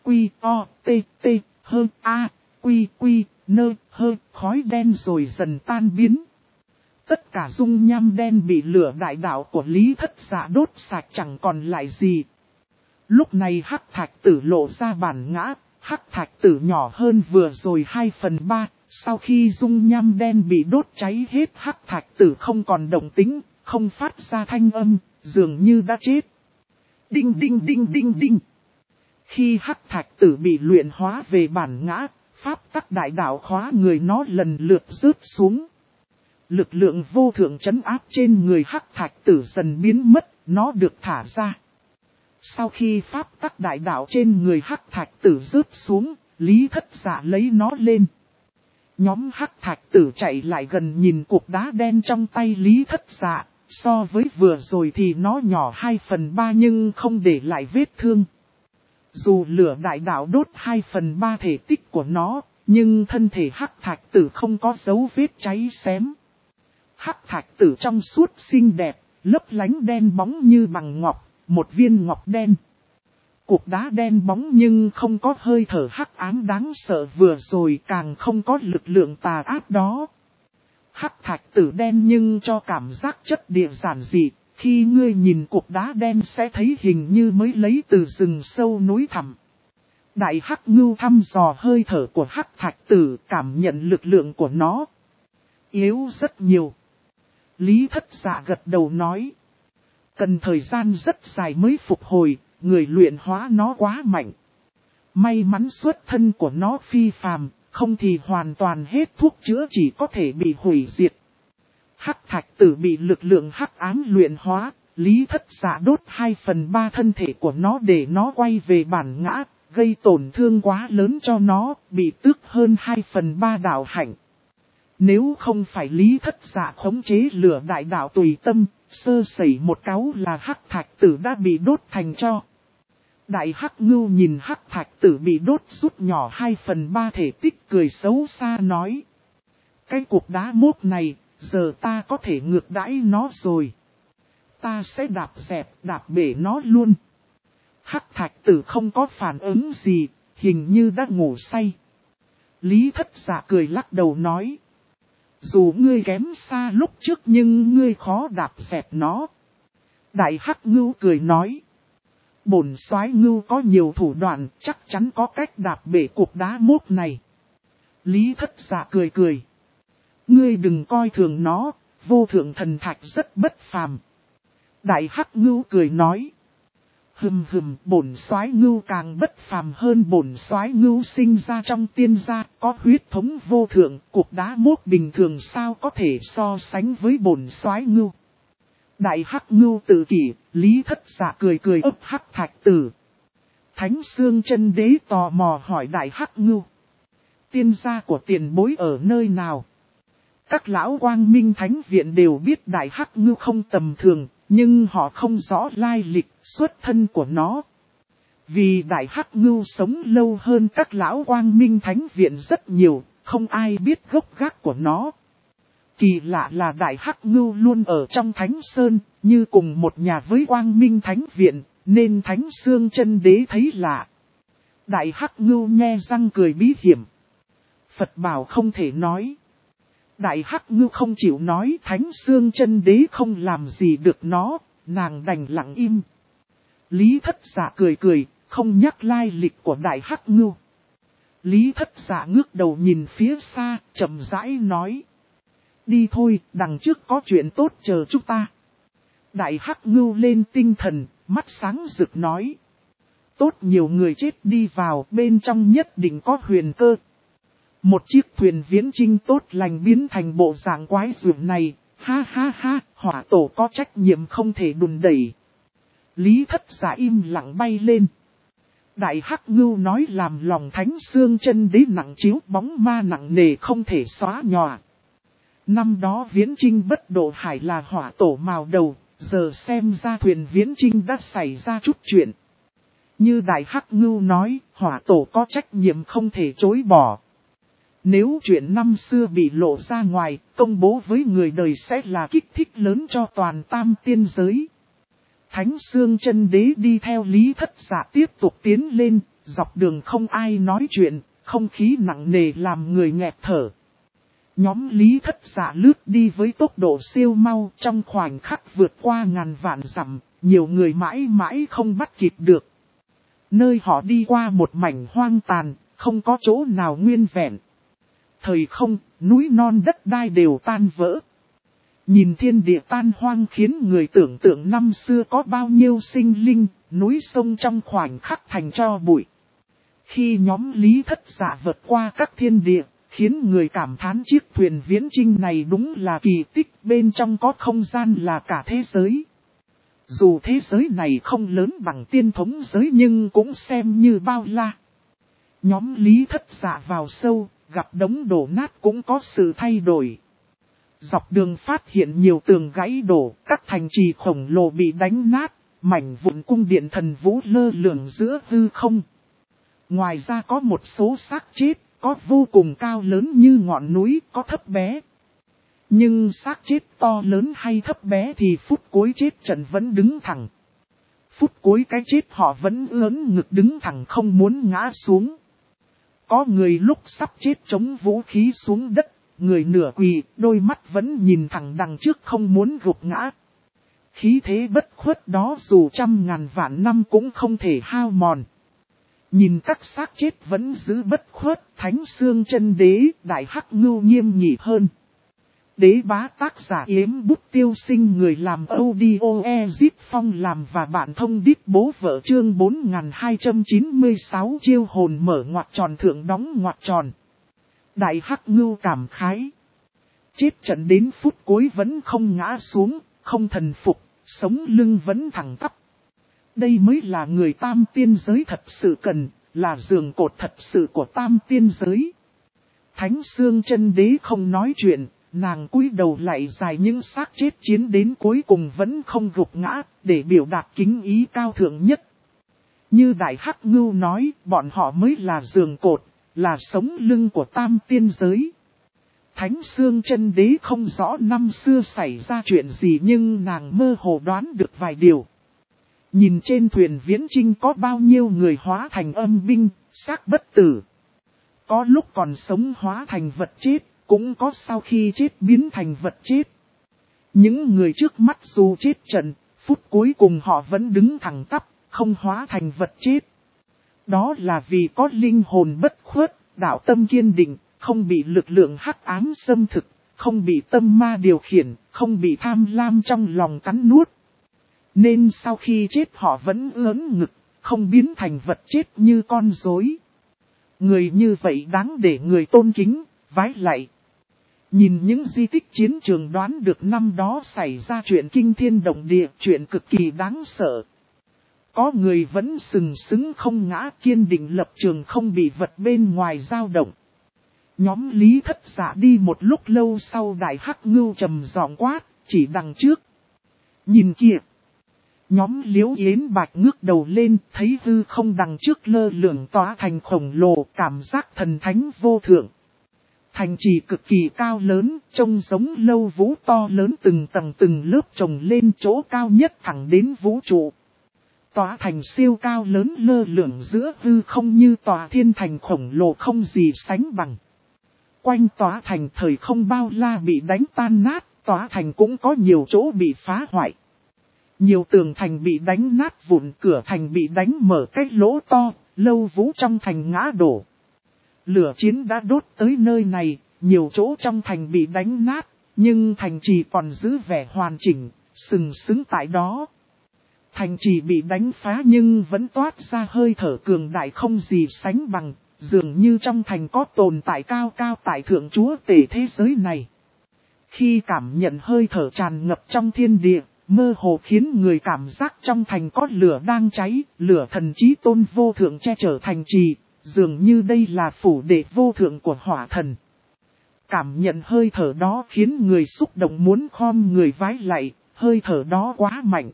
khói đen rồi dần tan biến. Tất cả dung nham đen bị lửa đại đạo của Lý Thất Dạ đốt sạch chẳng còn lại gì. Lúc này hắc thạch tử lộ ra bản ngã, hắc thạch tử nhỏ hơn vừa rồi 2/3, sau khi dung nham đen bị đốt cháy hết hắc thạch tử không còn động tính, không phát ra thanh âm, dường như đã chết. Đinh đinh đinh đinh đinh. Khi hắc thạch tử bị luyện hóa về bản ngã, pháp tắc đại đạo khóa người nó lần lượt rớt xuống. Lực lượng vô thượng trấn áp trên người hắc thạch tử dần biến mất, nó được thả ra. Sau khi pháp tắc đại đạo trên người hắc thạch tử rớt xuống, Lý Thất Dạ lấy nó lên. Nhóm hắc thạch tử chạy lại gần nhìn cục đá đen trong tay Lý Thất Dạ, so với vừa rồi thì nó nhỏ 2/3 nhưng không để lại vết thương. Dù lửa đại đạo đốt 2/3 thể tích của nó, nhưng thân thể hắc thạch tử không có dấu vết cháy xém. Hắc thạch tử trong suốt xinh đẹp, lấp lánh đen bóng như bằng ngọc, một viên ngọc đen. Cục đá đen bóng nhưng không có hơi thở hắc ám đáng sợ vừa rồi, càng không có lực lượng tà ác đó. Hắc thạch tử đen nhưng cho cảm giác chất địa giản dị, khi ngươi nhìn cục đá đen sẽ thấy hình như mới lấy từ rừng sâu núi thẳm. Đại hắc ngưu thăm dò hơi thở của hắc thạch tử, cảm nhận lực lượng của nó. Yếu rất nhiều. Lý Thất Dạ gật đầu nói. Cần thời gian rất dài mới phục hồi, người luyện hóa nó quá mạnh. May mắn xuất thân của nó phi phàm, không thì hoàn toàn hết thuốc chữa chỉ có thể bị hủy diệt. Hắc thạch tử bị lực lượng hắc ám luyện hóa, Lý Thất Dạ đốt 2/3 thân thể của nó để nó quay về bản ngã, gây tổn thương quá lớn cho nó, bị tước hơn 2/3 đạo hạnh. Nếu không phải Lý Thất Dạ khống chế lửa đại đạo tùy tâm, sơ sẩy một cáu là Hắc Thạch Tử đã bị đốt thành tro. Đại Hắc Ngưu nhìn Hắc Thạch Tử bị đốt rút nhỏ 2/3 thể tích, cười xấu xa nói. Cái cục đá mốt này, giờ ta có thể ngược đãi nó rồi. Ta sẽ đạp dẹp, đạp bể nó luôn. Hắc Thạch Tử không có phản ứng gì, hình như đã ngủ say. Lý Thất Dạ cười lắc đầu nói. Dù ngươi kém xa lúc trước nhưng ngươi khó đạp dẹp nó. Đại Hắc Ngưu cười nói. Bổn soái ngưu có nhiều thủ đoạn, chắc chắn có cách đạp bể cục đá mốt này. Lý Thất Dạ cười cười. Ngươi đừng coi thường nó, vô thượng thần thạch rất bất phàm. Đại Hắc Ngưu cười nói. Bổn soái ngưu càng bất phàm hơn. Bổn soái ngưu sinh ra trong tiên gia, có huyết thống vô thượng, cục đá mốt bình thường sao có thể so sánh với bổn soái ngưu. Đại Hắc Ngưu tự kỷ, Lý Thất Dạ cười cười ấp Hắc Thạch Tử. Thánh Xương Chân Đế tò mò hỏi Đại Hắc Ngưu. Tiên gia của tiền bối ở nơi nào? Các lão Quang Minh Thánh Viện đều biết Đại Hắc Ngưu không tầm thường, nhưng họ không rõ lai lịch, xuất thân của nó. Vì Đại Hắc Ngưu sống lâu hơn các lão Quang Minh Thánh Viện rất nhiều, không ai biết gốc gác của nó. Kỳ lạ là Đại Hắc Ngưu luôn ở trong Thánh Sơn, như cùng một nhà với Quang Minh Thánh Viện, nên Thánh Xương Chân Đế thấy lạ. Đại Hắc Ngưu nhe răng cười bí hiểm. Phật bảo không thể nói. Đại Hắc Ngưu không chịu nói, Thánh Xương Chân Đế không làm gì được nó, nàng đành lặng im. Lý Thất Dạ cười cười, không nhắc lai lịch của Đại Hắc Ngưu. Lý Thất Dạ ngước đầu nhìn phía xa, chậm rãi nói. Đi thôi, đằng trước có chuyện tốt chờ chúng ta. Đại Hắc Ngưu lên tinh thần, mắt sáng rực nói. Tốt, nhiều người chết đi vào, bên trong nhất định có huyền cơ. Một chiếc thuyền viễn chinh tốt lành biến thành bộ dạng quái dữ này, ha ha ha, hỏa tổ có trách nhiệm không thể đùn đẩy. Lý Thất Dạ im lặng bay lên. Đại Hắc Ngưu nói làm lòng Thánh Xương Chân Đế nặng chiếu, bóng ma nặng nề không thể xóa nhòa. Năm đó viễn chinh bất độ hải là hỏa tổ mào đầu, giờ xem ra thuyền viễn chinh đã xảy ra chút chuyện. Như Đại Hắc Ngưu nói, hỏa tổ có trách nhiệm không thể chối bỏ. Nếu chuyện năm xưa bị lộ ra ngoài, công bố với người đời sẽ là kích thích lớn cho toàn tam tiên giới. Thánh Xương Chân Đế đi theo Lý Thất Dạ tiếp tục tiến lên, dọc đường không ai nói chuyện, không khí nặng nề làm người nghẹt thở. Nhóm Lý Thất Dạ lướt đi với tốc độ siêu mau, trong khoảnh khắc vượt qua ngàn vạn dặm, nhiều người mãi mãi không bắt kịp được. Nơi họ đi qua một mảnh hoang tàn, không có chỗ nào nguyên vẹn. Thời không, núi non đất đai đều tan vỡ. Nhìn thiên địa tan hoang khiến người tưởng tượng năm xưa có bao nhiêu sinh linh, núi sông trong khoảnh khắc thành tro bụi. Khi nhóm Lý Thất Dạ vượt qua các thiên địa, khiến người cảm thán chiếc thuyền viễn chinh này đúng là kỳ tích, bên trong có không gian là cả thế giới. Dù thế giới này không lớn bằng tiên thống giới nhưng cũng xem như bao la. Nhóm Lý Thất Dạ vào sâu, gặp đống đổ nát cũng có sự thay đổi. Dọc đường phát hiện nhiều tường gãy đổ, các thành trì khổng lồ bị đánh nát, mảnh vụn cung điện thần vũ lơ lửng giữa hư không. Ngoài ra có một số xác chết, có vô cùng cao lớn như ngọn núi, có thấp bé. Nhưng xác chết to lớn hay thấp bé thì phút cuối chết trận vẫn đứng thẳng. Phút cuối cái chết họ vẫn ưỡn ngực đứng thẳng không muốn ngã xuống. Có người lúc sắp chết chống vũ khí xuống đất, người nửa quỳ, đôi mắt vẫn nhìn thẳng đằng trước không muốn gục ngã. Khí thế bất khuất đó dù trăm ngàn vạn năm cũng không thể hao mòn. Nhìn các xác chết vẫn giữ bất khuất, Thánh Xương Chân Đế, Đại Hắc Ngưu nghiêm nghị hơn. Đế bá tác giả Yếm Bút Tiêu Sinh, người làm audio Ezip Phong làm và bạn thông điệp bố vợ, chương 4296 chiêu hồn mở ngoặc tròn thượng đóng ngoặc tròn. Đại Hắc Ngưu cảm khái. Chết trận đến phút cuối vẫn không ngã xuống, không thần phục, sống lưng vẫn thẳng tắp. Đây mới là người tam tiên giới thật sự cần, là giường cột thật sự của tam tiên giới. Thánh Xương Chân Đế không nói chuyện, nàng cúi đầu lại dài những xác chết chiến đến cuối cùng vẫn không gục ngã, để biểu đạt kính ý cao thượng nhất. Như Đại Hắc Ngưu nói, bọn họ mới là giường cột, là sống lưng của tam tiên giới. Thánh Xương Chân Đế không rõ năm xưa xảy ra chuyện gì nhưng nàng mơ hồ đoán được vài điều. Nhìn trên thuyền viễn chinh có bao nhiêu người hóa thành âm binh, xác bất tử. Có lúc còn sống hóa thành vật chết, cũng có sau khi chết biến thành vật chết. Những người trước mắt dù chết trận, phút cuối cùng họ vẫn đứng thẳng tắp, không hóa thành vật chết. Đó là vì có linh hồn bất khuất, đạo tâm kiên định, không bị lực lượng hắc ám xâm thực, không bị tâm ma điều khiển, không bị tham lam trong lòng cắn nuốt. Nên sau khi chết họ vẫn ớn ngực, không biến thành vật chết như con rối. Người như vậy đáng để người tôn kính, vái lạy. Nhìn những di tích chiến trường đoán được năm đó xảy ra chuyện kinh thiên động địa, chuyện cực kỳ đáng sợ. Có người vẫn sừng sững không ngã, kiên định lập trường không bị vật bên ngoài dao động. Nhóm Lý Thất Dạ đi một lúc lâu sau Đại Hắc Ngưu trầm giọng quát, chỉ đằng trước. Nhìn kìa! Nhóm Liễu Yến Bạch ngước đầu lên, thấy hư không đằng trước lơ lửng tỏa thành khổng lồ, cảm giác thần thánh vô thượng. Thành trì cực kỳ cao lớn, trông giống lâu vũ to lớn từng tầng từng lớp chồng lên, chỗ cao nhất thẳng đến vũ trụ. Tòa thành siêu cao lớn lơ lửng giữa hư không như tòa thiên thành khổng lồ không gì sánh bằng. Quanh tòa thành thời không bao la bị đánh tan nát, tòa thành cũng có nhiều chỗ bị phá hoại. Nhiều tường thành bị đánh nát vụn, cửa thành bị đánh mở cái lỗ to, lâu vũ trong thành ngã đổ. Lửa chiến đã đốt tới nơi này, nhiều chỗ trong thành bị đánh nát, nhưng thành trì còn giữ vẻ hoàn chỉnh, sừng sững tại đó. Thành trì bị đánh phá nhưng vẫn toát ra hơi thở cường đại không gì sánh bằng, dường như trong thành có tồn tại cao cao tại thượng chúa tể thế giới này. Khi cảm nhận hơi thở tràn ngập trong thiên địa, mơ hồ khiến người cảm giác trong thành có lửa đang cháy, lửa thần chí tôn vô thượng che chở thành trì, dường như đây là phủ đệ vô thượng của hỏa thần. Cảm nhận hơi thở đó khiến người xúc động muốn khom người vái lạy, hơi thở đó quá mạnh.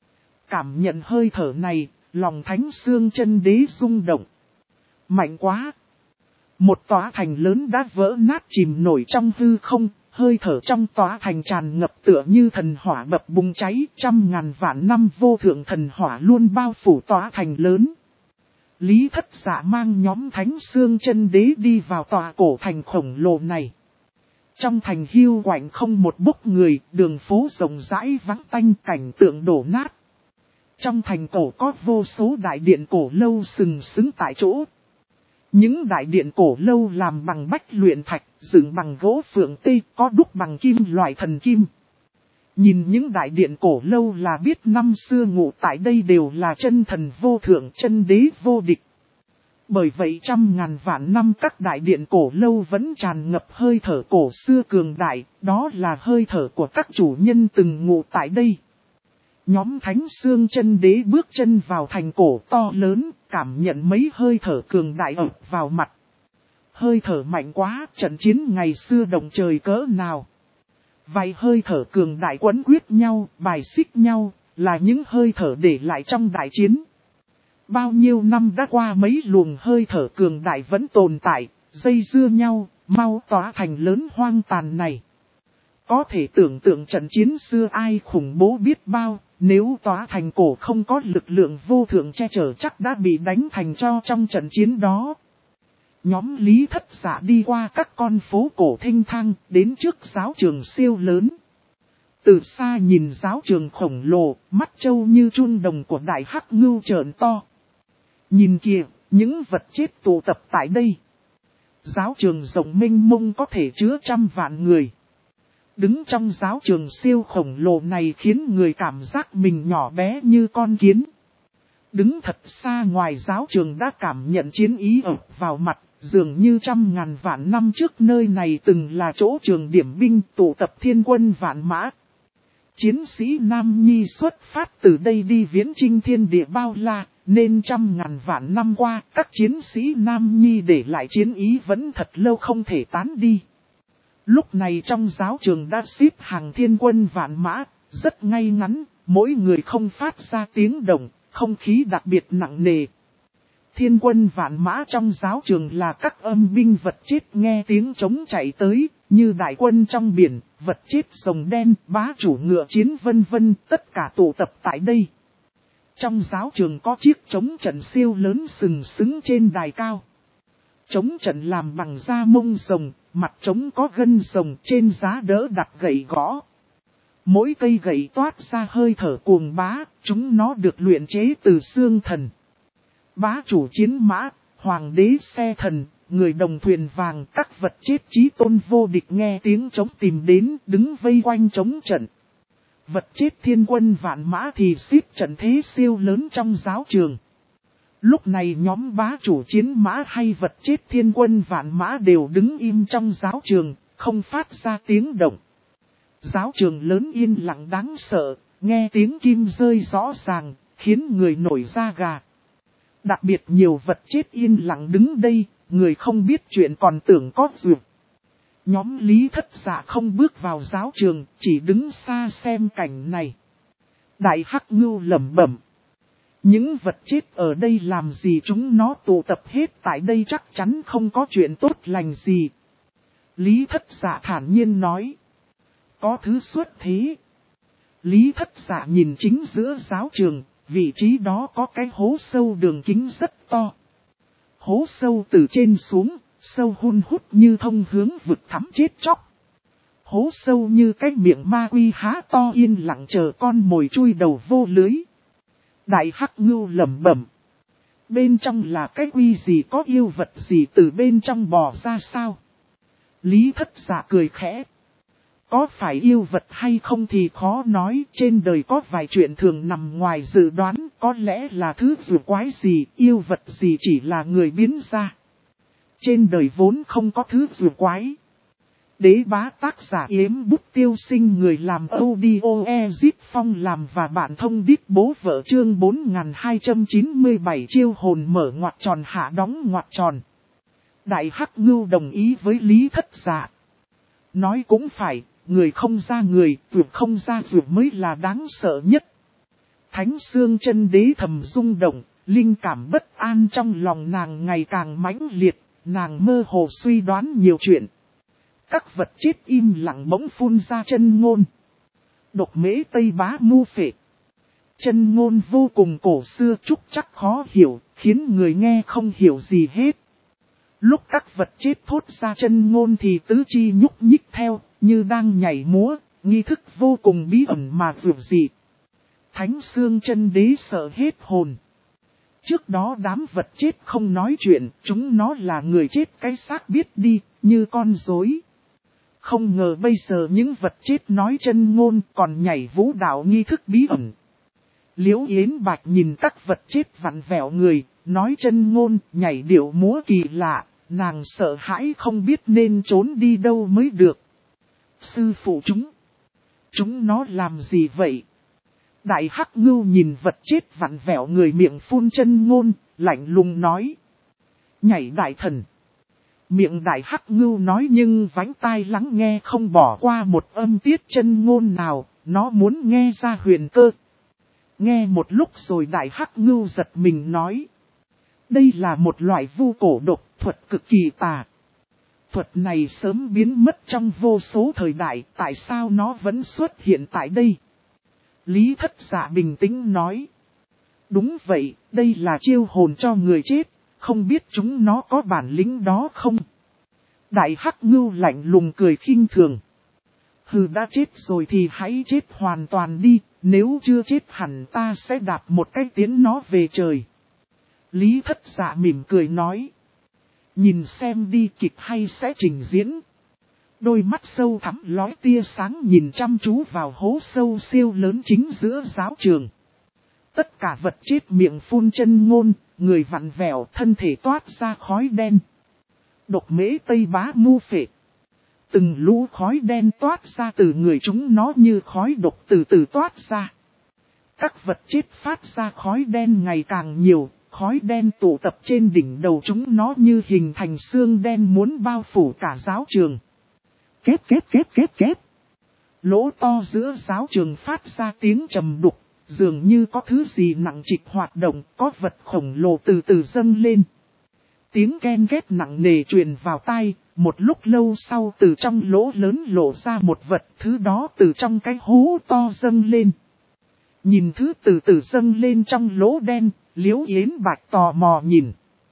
Cảm nhận hơi thở này, lòng Thánh Xương Chân Đế rung động. Mạnh quá! Một tòa thành lớn đã vỡ nát chìm nổi trong hư không, hơi thở trong tòa thành tràn ngập tựa như thần hỏa bập bùng cháy, trăm ngàn vạn năm vô thượng thần hỏa luôn bao phủ tòa thành lớn. Lý Thất Dạ mang nhóm Thánh Xương Chân Đế đi vào tòa cổ thành khổng lồ này. Trong thành hiu quạnh không một bốc người, đường phố rộng rãi vắng tanh, cảnh tượng đổ nát. Trong thành cổ có vô số đại điện cổ lâu sừng sững tại chỗ. Những đại điện cổ lâu làm bằng bách luyện thạch, dựng bằng gỗ phượng tê, có đúc bằng kim loại thần kim. Nhìn những đại điện cổ lâu là biết năm xưa ngụ tại đây đều là chân thần vô thượng, chân đế vô địch. Bởi vậy trăm ngàn vạn năm các đại điện cổ lâu vẫn tràn ngập hơi thở cổ xưa cường đại, đó là hơi thở của các chủ nhân từng ngụ tại đây. Nhóm Thánh Xương Chân Đế bước chân vào thành cổ to lớn, cảm nhận mấy hơi thở cường đại ập vào mặt. Hơi thở mạnh quá, trận chiến ngày xưa động trời cỡ nào. Vài hơi thở cường đại quấn quyết nhau, bài xích nhau, là những hơi thở để lại trong đại chiến. Bao nhiêu năm đã qua mấy luồng hơi thở cường đại vẫn tồn tại, dây dưa nhau, mau tỏa thành lớn hoang tàn này. Có thể tưởng tượng trận chiến xưa ai khủng bố biết bao, nếu tòa thành cổ không có lực lượng vô thượng che chở chắc đã bị đánh thành tro trong trận chiến đó. Nhóm Lý Thất Dạ đi qua các con phố cổ thênh thang, đến trước giáo trường siêu lớn. Từ xa nhìn giáo trường khổng lồ, mắt trâu như chun đồng của Đại Hắc Ngưu trợn to. Nhìn kìa, những vật chết tụ tập tại đây. Giáo trường rộng mênh mông có thể chứa trăm vạn người. Đứng trong giáo trường siêu khổng lồ này khiến người cảm giác mình nhỏ bé như con kiến. Đứng thật xa ngoài giáo trường đã cảm nhận chiến ý ập vào mặt, dường như trăm ngàn vạn năm trước nơi này từng là chỗ trường điểm binh tụ tập thiên quân vạn mã. Chiến sĩ Nam Nhi xuất phát từ đây đi viễn chinh thiên địa bao la, nên trăm ngàn vạn năm qua, các chiến sĩ Nam Nhi để lại chiến ý vẫn thật lâu không thể tán đi. Lúc này trong giáo trường đã xếp hàng thiên quân vạn mã, rất ngay ngắn, mỗi người không phát ra tiếng động, không khí đặc biệt nặng nề. Thiên quân vạn mã trong giáo trường là các âm binh vật chết nghe tiếng trống chạy tới, như đại quân trong biển, vật chết rồng đen, bá chủ ngựa chiến vân vân, tất cả tụ tập tại đây. Trong giáo trường có chiếc trống trận siêu lớn sừng sững trên đài cao. Trống trận làm bằng da mông rồng, mặt trống có gân rồng, trên giá đỡ đặt gậy gõ. Mỗi cây gậy toát ra hơi thở cuồng bá, chúng nó được luyện chế từ xương thần. Bá chủ chiến mã, hoàng đế xe thần, người đồng thuyền vàng, các vật chết chí tôn vô địch nghe tiếng trống tìm đến, đứng vây quanh trống trận. Vật chết thiên quân vạn mã thì xếp trận thế siêu lớn trong giáo trường. Lúc này nhóm bá chủ chiến mã hay vật chết thiên quân vạn mã đều đứng im trong giáo trường, không phát ra tiếng động. Giáo trường lớn yên lặng đáng sợ, nghe tiếng kim rơi rõ ràng, khiến người nổi da gà. Đặc biệt nhiều vật chết yên lặng đứng đây, người không biết chuyện còn tưởng có duyệt. Nhóm Lý Thất Dạ không bước vào giáo trường, chỉ đứng xa xem cảnh này. Đại Hắc Ngưu lẩm bẩm. Những vật chết ở đây làm gì, chúng nó tụ tập hết tại đây chắc chắn không có chuyện tốt lành gì. Lý Thất Dạ thản nhiên nói. Có thứ xuất thế. Lý Thất Dạ nhìn chính giữa giáo trường, vị trí đó có cái hố sâu đường kính rất to. Hố sâu từ trên xuống, sâu hun hút như thông hướng vực thẳm chết chóc. Hố sâu như cái miệng ma quy há to yên lặng chờ con mồi chui đầu vô lưới. Đại Hắc Ngưu lẩm bẩm. Bên trong là cái quy gì, có yêu vật gì từ bên trong bò ra sao? Lý Thất Dạ cười khẽ. Có phải yêu vật hay không thì khó nói, trên đời có vài chuyện thường nằm ngoài dự đoán, có lẽ là thứ dù quái gì, yêu vật gì chỉ là người biến ra. Trên đời vốn không có thứ dù quái. Đế bá tác giả Yếm Bút Tiêu Sinh, người làm audio Ezip Phong làm và bạn thông đít bố vợ, chương 4297 chiêu hồn mở ngoặc tròn hạ đóng ngoặc tròn. Đại Hắc Ngưu đồng ý với Lý Thất Dạ. Nói cũng phải, người không ra người, vượt không ra vượt mới là đáng sợ nhất. Thánh Xương Chân Đế thầm rung động, linh cảm bất an trong lòng nàng ngày càng mãnh liệt, nàng mơ hồ suy đoán nhiều chuyện. Các vật chết im lặng bỗng phun ra chân ngôn. Độc mễ Tây Bá Mu Phệ. Chân ngôn vô cùng cổ xưa trúc chắc khó hiểu, khiến người nghe không hiểu gì hết. Lúc các vật chết thốt ra chân ngôn thì tứ chi nhúc nhích theo, như đang nhảy múa, nghi thức vô cùng bí ẩn mà dường dị. Thánh Xương Chân Đế sợ hết hồn. Trước đó đám vật chết không nói chuyện, chúng nó là người chết cái xác biết đi, như con rối. Không ngờ bây giờ những vật chết nói chân ngôn còn nhảy vũ đạo nghi thức bí ẩn. Liễu Yến Bạch nhìn các vật chết vặn vẹo người, nói chân ngôn, nhảy điệu múa kỳ lạ, nàng sợ hãi không biết nên trốn đi đâu mới được. Sư phụ chúng nó làm gì vậy? Đại Hắc Ngưu nhìn vật chết vặn vẹo người miệng phun chân ngôn, lạnh lùng nói. Nhảy đại thần. Miệng Đại Hắc Ngưu nói nhưng vánh tai lắng nghe không bỏ qua một âm tiết chân ngôn nào, nó muốn nghe ra huyền cơ. Nghe một lúc rồi Đại Hắc Ngưu giật mình nói. Đây là một loại vu cổ độc thuật cực kỳ tà. Thuật này sớm biến mất trong vô số thời đại, tại sao nó vẫn xuất hiện tại đây? Lý Thất Dạ bình tĩnh nói. Đúng vậy, đây là chiêu hồn cho người chết, không biết chúng nó có bản lĩnh đó không? Đại Hắc Ngưu lạnh lùng cười khinh thường. Hừ, đã chết rồi thì hãy chết hoàn toàn đi, nếu chưa chết hẳn ta sẽ đạp một cái tiến nó về trời. Lý Thất Dạ mỉm cười nói. Nhìn xem đi, kịch hay sẽ trình diễn. Đôi mắt sâu thẳm lóe tia sáng nhìn chăm chú vào hố sâu siêu lớn chính giữa giáo trường. Tất cả vật chết miệng phun chân ngôn, người vặn vẹo, thân thể toát ra khói đen. Độc mễ Tây Bá Mu Phệ. Từng lũ khói đen toát ra từ người chúng nó như khói độc từ từ toát ra. Các vật chết phát ra khói đen ngày càng nhiều, khói đen tụ tập trên đỉnh đầu chúng nó như hình thành xương đen muốn bao phủ cả giáo trường. Két. Lỗ to giữa giáo trường phát ra tiếng trầm đục, dường như có thứ gì nặng trịch hoạt động, có vật khổng lồ từ từ dâng lên. Tiếng ken két nặng nề truyền vào tai, một lúc lâu sau từ trong lỗ lớn lộ ra một vật, thứ đó từ trong cái hố to dâng lên. Nhìn thứ từ từ dâng lên trong lỗ đen, Liễu Yến Bạch tò mò nhìn.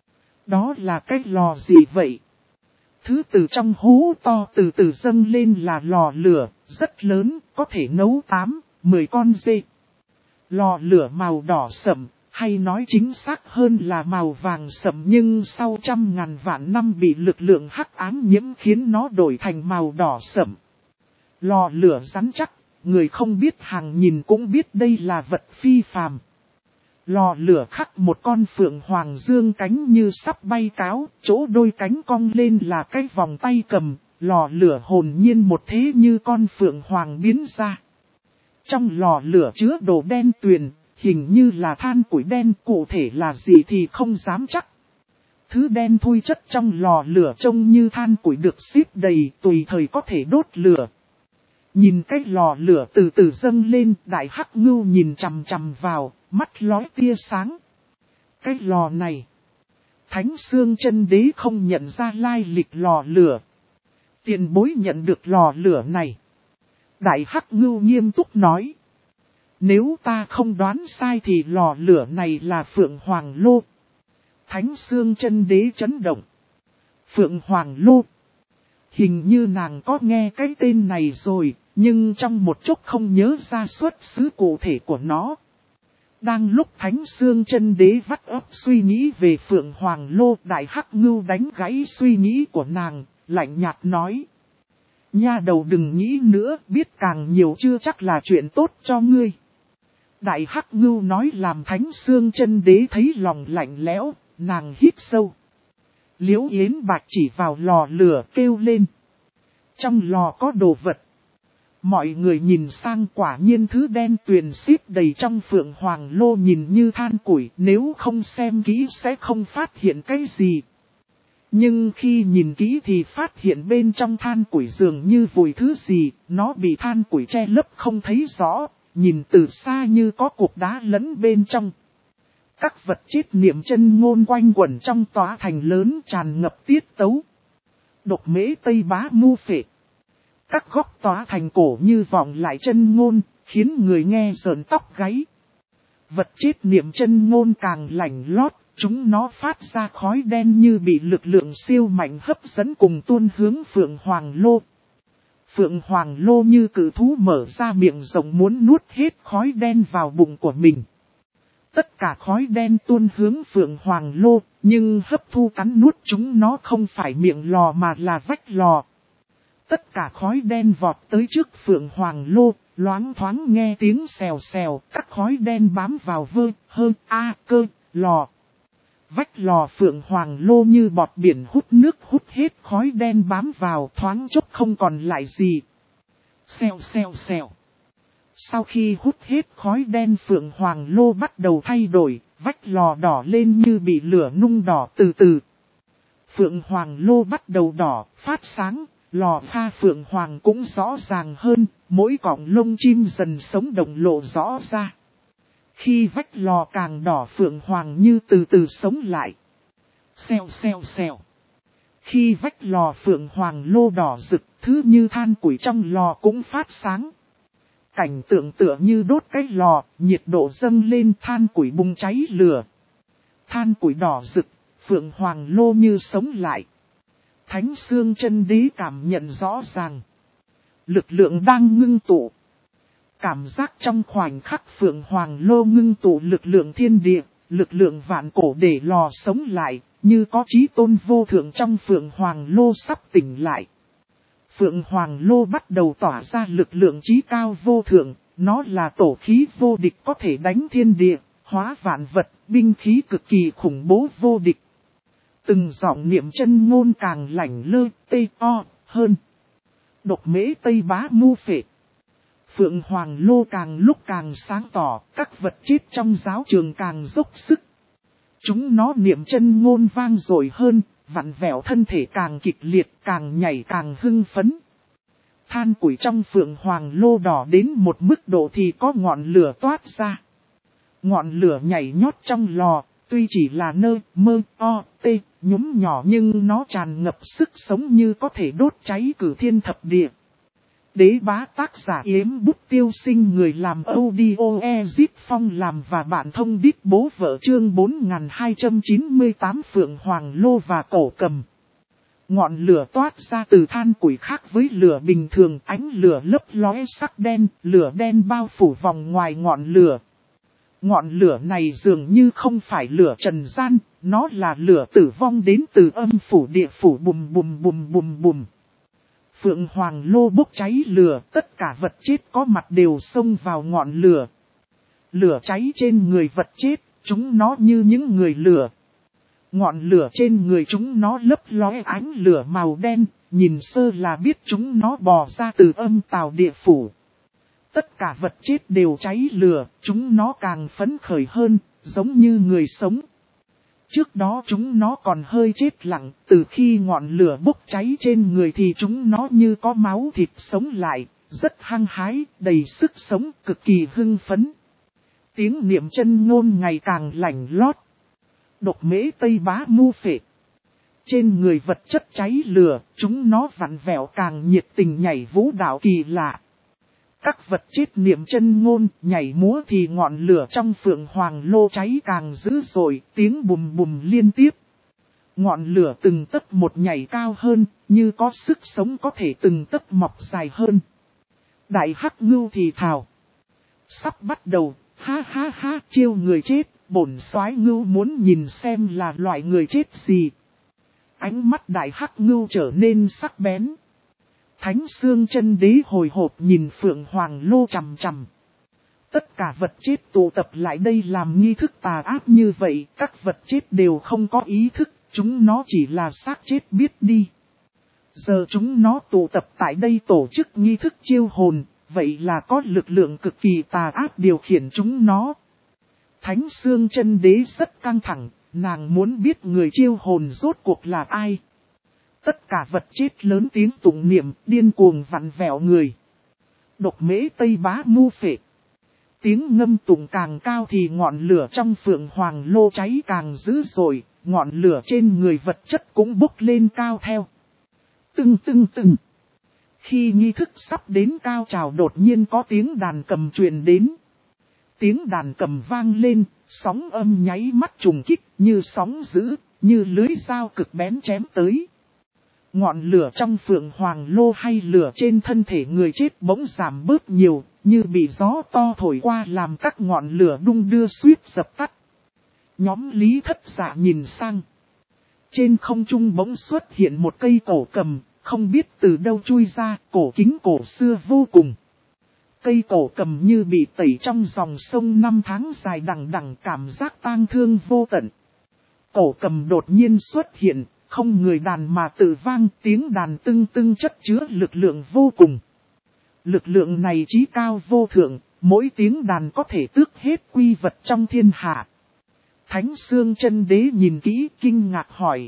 Đó là cái lò gì vậy? Thứ từ trong hố to từ từ dâng lên là lò lửa, rất lớn, có thể nấu 8-10 con dê. Lò lửa màu đỏ sẫm, hay nói chính xác hơn là màu vàng sẫm, nhưng sau 100.000 vạn năm bị lực lượng hắc ám nhiễm khiến nó đổi thành màu đỏ sẫm. Lò lửa rắn chắc, người không biết hàng nhìn cũng biết đây là vật phi phàm. Lò lửa khắc một con phượng hoàng dương cánh như sắp bay cáo, chỗ đôi cánh cong lên là cái vòng tay cầm, lò lửa hồn nhiên một thế như con phượng hoàng biến ra. Trong lò lửa chứa đồ đen tuyền, hình như là than củi đen, cụ thể là gì thì không dám chắc. Thứ đen thui chất trong lò lửa trông như than củi được xếp đầy, tùy thời có thể đốt lửa. Nhìn cái lò lửa từ từ dâng lên, Đại Hắc Ngưu nhìn chằm chằm vào, mắt lóe tia sáng. Cái lò này, Thánh Xương Chân Đế không nhận ra lai lịch lò lửa. Tiền bối nhận được lò lửa này. Đại Hắc Ngưu nghiêm túc nói. Nếu ta không đoán sai thì lò lửa này là Phượng Hoàng Lô. Thánh Xương Chân Đế chấn động. Phượng Hoàng Lô. Hình như nàng có nghe cái tên này rồi, nhưng trong một chút không nhớ ra xuất xứ cụ thể của nó. Đang lúc Thánh Xương Chân Đế vắt óc suy nghĩ về Phượng Hoàng Lô, Đại Hắc Ngưu đánh gãy suy nghĩ của nàng, lạnh nhạt nói. Nha đầu đừng nghĩ nữa, biết càng nhiều chưa chắc là chuyện tốt cho ngươi. Đại Hắc Ngưu nói làm Thánh Xương Chân Đế thấy lòng lạnh lẽo, nàng hít sâu. Liễu Yến Bạch chỉ vào lò lửa kêu lên. Trong lò có đồ vật. Mọi người nhìn sang, quả nhiên thứ đen tuyền xếp đầy trong Phượng Hoàng Lô nhìn như than củi, nếu không xem kỹ sẽ không phát hiện cái gì. Nhưng khi nhìn kỹ thì phát hiện bên trong than củi dường như vùi thứ gì, nó bị than củi che lấp không thấy rõ, nhìn từ xa như có cục đá lẫn bên trong. Các vật chết niệm chân ngôn quanh quẩn trong tòa thành lớn tràn ngập tiết tấu. Độc mễ Tây Bá Mu Phệ. Các góc tòa thành cổ như vọng lại chân ngôn, khiến người nghe rợn tóc gáy. Vật chết niệm chân ngôn càng lạnh lót, chúng nó phát ra khói đen như bị lực lượng siêu mạnh hấp dẫn cùng tuôn hướng Phượng Hoàng Lô. Phượng Hoàng Lô như cự thú mở ra miệng rộng muốn nuốt hết khói đen vào bụng của mình. Tất cả khói đen tuôn hướng Phượng Hoàng Lô, nhưng hấp thu cắn nuốt chúng nó không phải miệng lò mà là vách lò. Tất cả khói đen vọt tới trước Phượng Hoàng Lô, loáng thoáng nghe tiếng xèo xèo, các khói đen bám vào cơ, lò. Vách lò Phượng Hoàng Lô như bọt biển hút nước hút hết khói đen bám vào, thoáng chốc không còn lại gì. Xèo. Sau khi hút hết khói đen, Phượng Hoàng Lô bắt đầu thay đổi, vách lò đỏ lên như bị lửa nung đỏ từ từ. Phượng Hoàng Lô bắt đầu đỏ, phát sáng, lò pha Phượng Hoàng cũng rõ ràng hơn, mỗi cọng lông chim dần sống động lộ rõ ra. Khi vách lò càng đỏ, Phượng Hoàng như từ từ sống lại. Xèo. Khi vách lò Phượng Hoàng Lô đỏ rực, thứ như than củi trong lò cũng phát sáng. Cảnh tượng tựa như đốt cái lò, nhiệt độ dâng lên, than củi bùng cháy lửa. Than củi đỏ rực, Phượng Hoàng Lô như sống lại. Thánh Xương Chân Đế cảm nhận rõ ràng. Lực lượng đang ngưng tụ. Cảm giác trong khoảnh khắc Phượng Hoàng Lô ngưng tụ lực lượng thiên địa, lực lượng vạn cổ để lò sống lại, như có chí tôn vô thượng trong Phượng Hoàng Lô sắp tỉnh lại. Phượng Hoàng Lô bắt đầu tỏa ra lực lượng chí cao vô thượng, nó là tổ khí vô địch có thể đánh thiên địa, hóa vạn vật, binh khí cực kỳ khủng bố vô địch. Từng giọng niệm chân ngôn càng lạnh lơ, tê o hơn. Độc mễ Tây Bá Mu Phệ. Phượng Hoàng Lô càng lúc càng sáng tỏ, các vật chết trong giáo trường càng dốc sức. Chúng nó niệm chân ngôn vang dội hơn, vặn vẹo thân thể càng kịch liệt, càng nhảy càng hưng phấn. Than củi trong Phượng Hoàng Lô đỏ đến một mức độ thì có ngọn lửa toát ra. Ngọn lửa nhảy nhót trong lò, tuy chỉ là nhúm nhỏ nhưng nó tràn ngập sức sống như có thể đốt cháy cửu thiên thập địa. Đế bá tác giả Yếm Bút Tiêu Sinh, người làm audio Ezip Phong làm và bạn thông đít bố vợ, chương 4298 Phượng Hoàng Lô và Cổ Cầm. Ngọn lửa toát ra từ than củi khác với lửa bình thường, ánh lửa lấp lóe sắc đen, lửa đen bao phủ vòng ngoài ngọn lửa. Ngọn lửa này dường như không phải lửa trần gian, nó là lửa tử vong đến từ âm phủ địa phủ, bùm bùm bùm bùm bùm. Phượng Hoàng Lô bốc cháy lửa, tất cả vật chết có mặt đều xông vào ngọn lửa. Lửa cháy trên người vật chết, chúng nó như những người lửa. Ngọn lửa trên người chúng nó lấp lóe ánh lửa màu đen, nhìn sơ là biết chúng nó bò ra từ âm tào địa phủ. Tất cả vật chết đều cháy lửa, chúng nó càng phấn khởi hơn, giống như người sống. Trước đó chúng nó còn hơi chết lặng, từ khi ngọn lửa bốc cháy trên người thì chúng nó như có máu thịt sống lại, rất hăng hái, đầy sức sống, cực kỳ hưng phấn. Tiếng niệm chân ngôn ngày càng lạnh lót. Độc mễ Tây Bá Mu Phệ. Trên người vật chất cháy lửa, chúng nó vặn vẹo càng nhiệt tình nhảy vũ đạo kỳ lạ. Các vật chết niệm chân ngôn, nhảy múa thì ngọn lửa trong Phượng Hoàng Lô cháy càng dữ dội, tiếng bùm bùm liên tiếp. Ngọn lửa từng tấc một nhảy cao hơn, như có sức sống có thể từng tấc mọc dài hơn. Đại Hắc Ngưu thì thào. Sắp bắt đầu, ha ha ha, chiêu người chết, bổn soái ngưu muốn nhìn xem là loại người chết gì. Ánh mắt Đại Hắc Ngưu trở nên sắc bén. Thánh Xương Chân Đế hồi hộp nhìn Phượng Hoàng Lô chằm chằm. Tất cả vật chết tụ tập lại đây làm nghi thức tà ác như vậy, các vật chết đều không có ý thức, chúng nó chỉ là xác chết biết đi. Giờ chúng nó tụ tập tại đây tổ chức nghi thức chiêu hồn, vậy là có lực lượng cực kỳ tà ác điều khiển chúng nó. Thánh Xương Chân Đế rất căng thẳng, nàng muốn biết người chiêu hồn rốt cuộc là ai. Tất cả vật chết lớn tiếng tụng niệm, điên cuồng vặn vẹo người. Độc mễ Tây Bá Mu Phệ. Tiếng ngâm tụng càng cao thì ngọn lửa trong Phượng Hoàng Lô cháy càng dữ dội, ngọn lửa trên người vật chất cũng bốc lên cao theo. Tưng tưng tưng. Khi nghi thức sắp đến cao trào đột nhiên có tiếng đàn cầm truyền đến. Tiếng đàn cầm vang lên, sóng âm nháy mắt trùng kích như sóng dữ, như lưới dao cực bén chém tới. Ngọn lửa trong Phượng Hoàng Lô hay lửa trên thân thể người chết bỗng giảm bớt nhiều, như bị gió to thổi qua làm các ngọn lửa đung đưa suýt dập tắt. Nhóm Lý Thất Dạ nhìn sang. Trên không trung bỗng xuất hiện một cây cổ cầm, không biết từ đâu chui ra, cổ kính cổ xưa vô cùng. Cây cổ cầm như bị tẩy trong dòng sông năm tháng dài đằng đằng, cảm giác tang thương vô tận. Cổ cầm đột nhiên xuất hiện. Không người đàn mà tự vang, tiếng đàn tưng tưng chất chứa lực lượng vô cùng. Lực lượng này chí cao vô thượng, mỗi tiếng đàn có thể tước hết quy vật trong thiên hạ. Thánh Xương Chân Đế nhìn kỹ kinh ngạc hỏi.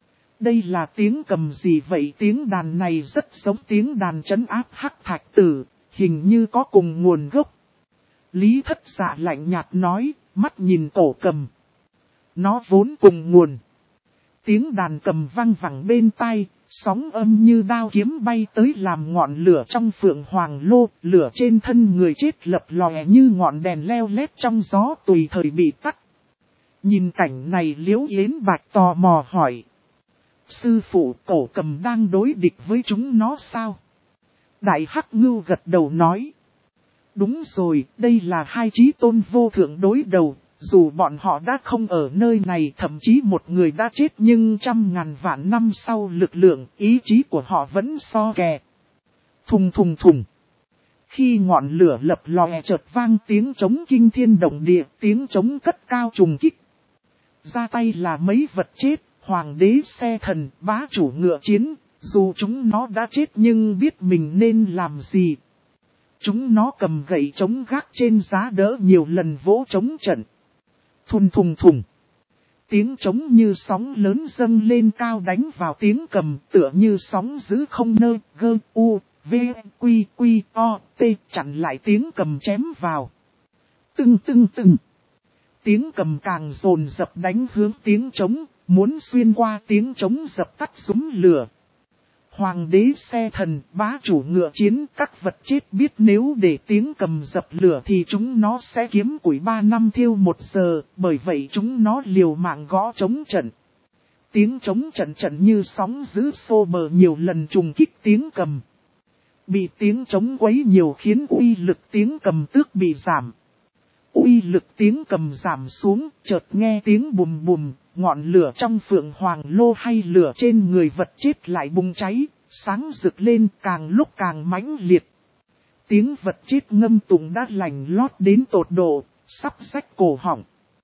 Đây là tiếng cầm gì vậy? Tiếng đàn này rất giống tiếng đàn trấn áp Hắc Thạch Tử, hình như có cùng nguồn gốc. Lý Thất Dạ lạnh nhạt nói, mắt nhìn cổ cầm. Nó vốn cùng nguồn. Tiếng đàn cầm vang vẳng bên tai, sóng âm như đao kiếm bay tới làm ngọn lửa trong Phượng Hoàng Lô, lửa trên thân người chết lập lòe như ngọn đèn leo lét trong gió tùy thời bị tắt. Nhìn cảnh này Liễu Yến Bạch tò mò hỏi. Sư phụ, cổ cầm đang đối địch với chúng nó sao? Đại Hắc Ngưu gật đầu nói. Đúng rồi, đây là hai chí tôn vô thượng đối đầu. Dù bọn họ đã không ở nơi này, thậm chí một người đã chết, nhưng trăm ngàn vạn năm sau lực lượng, ý chí của họ vẫn so kè. Thùng thùng thùng. Khi ngọn lửa lập lòe chợt vang tiếng trống kinh thiên động địa, tiếng trống cất cao trùng kích. Ra tay là mấy vật chết, hoàng đế xe thần, bá chủ ngựa chiến, Dù chúng nó đã chết nhưng biết mình nên làm gì. Chúng nó cầm gậy chống gác trên giá đỡ nhiều lần vỗ trống trận. Thùng thùng thùng. Tiếng trống như sóng lớn dâng lên cao đánh vào tiếng cầm, tựa như sóng dữ không nơi, gơ, u, v, quy, quy, o, t, chặn lại tiếng cầm chém vào. Tưng tưng tưng. Tiếng cầm càng dồn dập đánh hướng tiếng trống, muốn xuyên qua tiếng trống dập tắt súng lửa. Hoàng đế xe thần, bá chủ ngựa chiến, các vật chết biết nếu để tiếng cầm dập lửa thì chúng nó sẽ kiếm củi 3 năm thiêu 1 giờ, bởi vậy chúng nó liều mạng gõ trống trận. Tiếng trống trận trận như sóng dữ xô bờ nhiều lần trùng kích tiếng cầm. Bị tiếng trống quấy nhiều khiến uy lực tiếng cầm tước bị giảm. Uy lực tiếng cầm giảm xuống, chợt nghe tiếng bùm bùm, ngọn lửa trong phượng hoàng lô hay lửa trên người vật chết lại bùng cháy, sáng rực lên càng lúc càng mãnh liệt. Tiếng vật chết ngâm tụng đã lành lót đến tột độ, sắp rách cổ họng.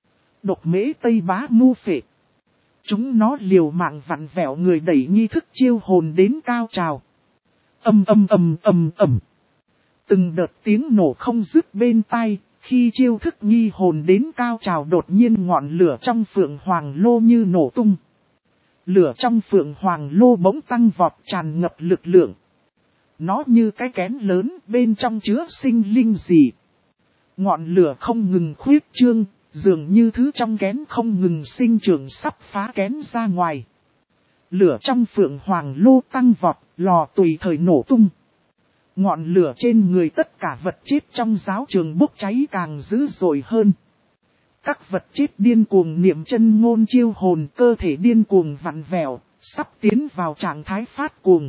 Độc mễ Tây Bá mu phệ. Chúng nó liều mạng vặn vẹo người đẩy nghi thức chiêu hồn đến cao trào. Ầm ầm ầm ầm ầm. Từng đợt tiếng nổ không dứt bên tai. Khi chiêu thức nghi hồn đến cao trào đột nhiên ngọn lửa trong phượng hoàng lô như nổ tung. Lửa trong phượng hoàng lô bỗng tăng vọt tràn ngập lực lượng. Nó như cái kén lớn bên trong chứa sinh linh dị. Ngọn lửa không ngừng khuyết trương, dường như thứ trong kén không ngừng sinh trưởng sắp phá kén ra ngoài. Lửa trong phượng hoàng lô tăng vọt, lò tùy thời nổ tung. Ngọn lửa trên người tất cả vật chết trong giáo trường bốc cháy càng dữ dội hơn. Các vật chết điên cuồng niệm chân ngôn chiêu hồn, cơ thể điên cuồng vặn vẹo, sắp tiến vào trạng thái phát cuồng.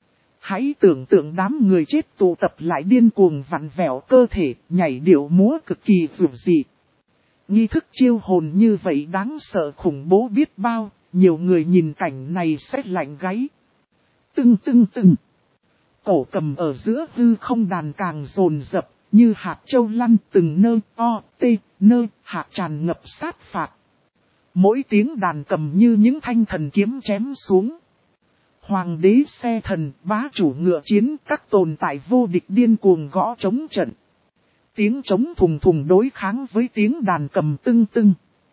Hãy tưởng tượng đám người chết tụ tập lại điên cuồng vặn vẹo cơ thể, nhảy điệu múa cực kỳ dữ dị. Nghi thức chiêu hồn như vậy đáng sợ khủng bố biết bao, nhiều người nhìn cảnh này sẽ lạnh gáy. Tưng tưng tưng. Cổ cầm ở giữa hư không đàn càng dồn dập, như hạt châu lăn từng nơi o, t, nơi hạt tràn ngập sát phạt. Mỗi tiếng đàn cầm như những thanh thần kiếm chém xuống. Hoàng đế xe thần, bá chủ ngựa chiến, các tồn tại vô địch điên cuồng gõ trống trận. Tiếng trống thùng thùng đối kháng với tiếng đàn cầm tưng tưng.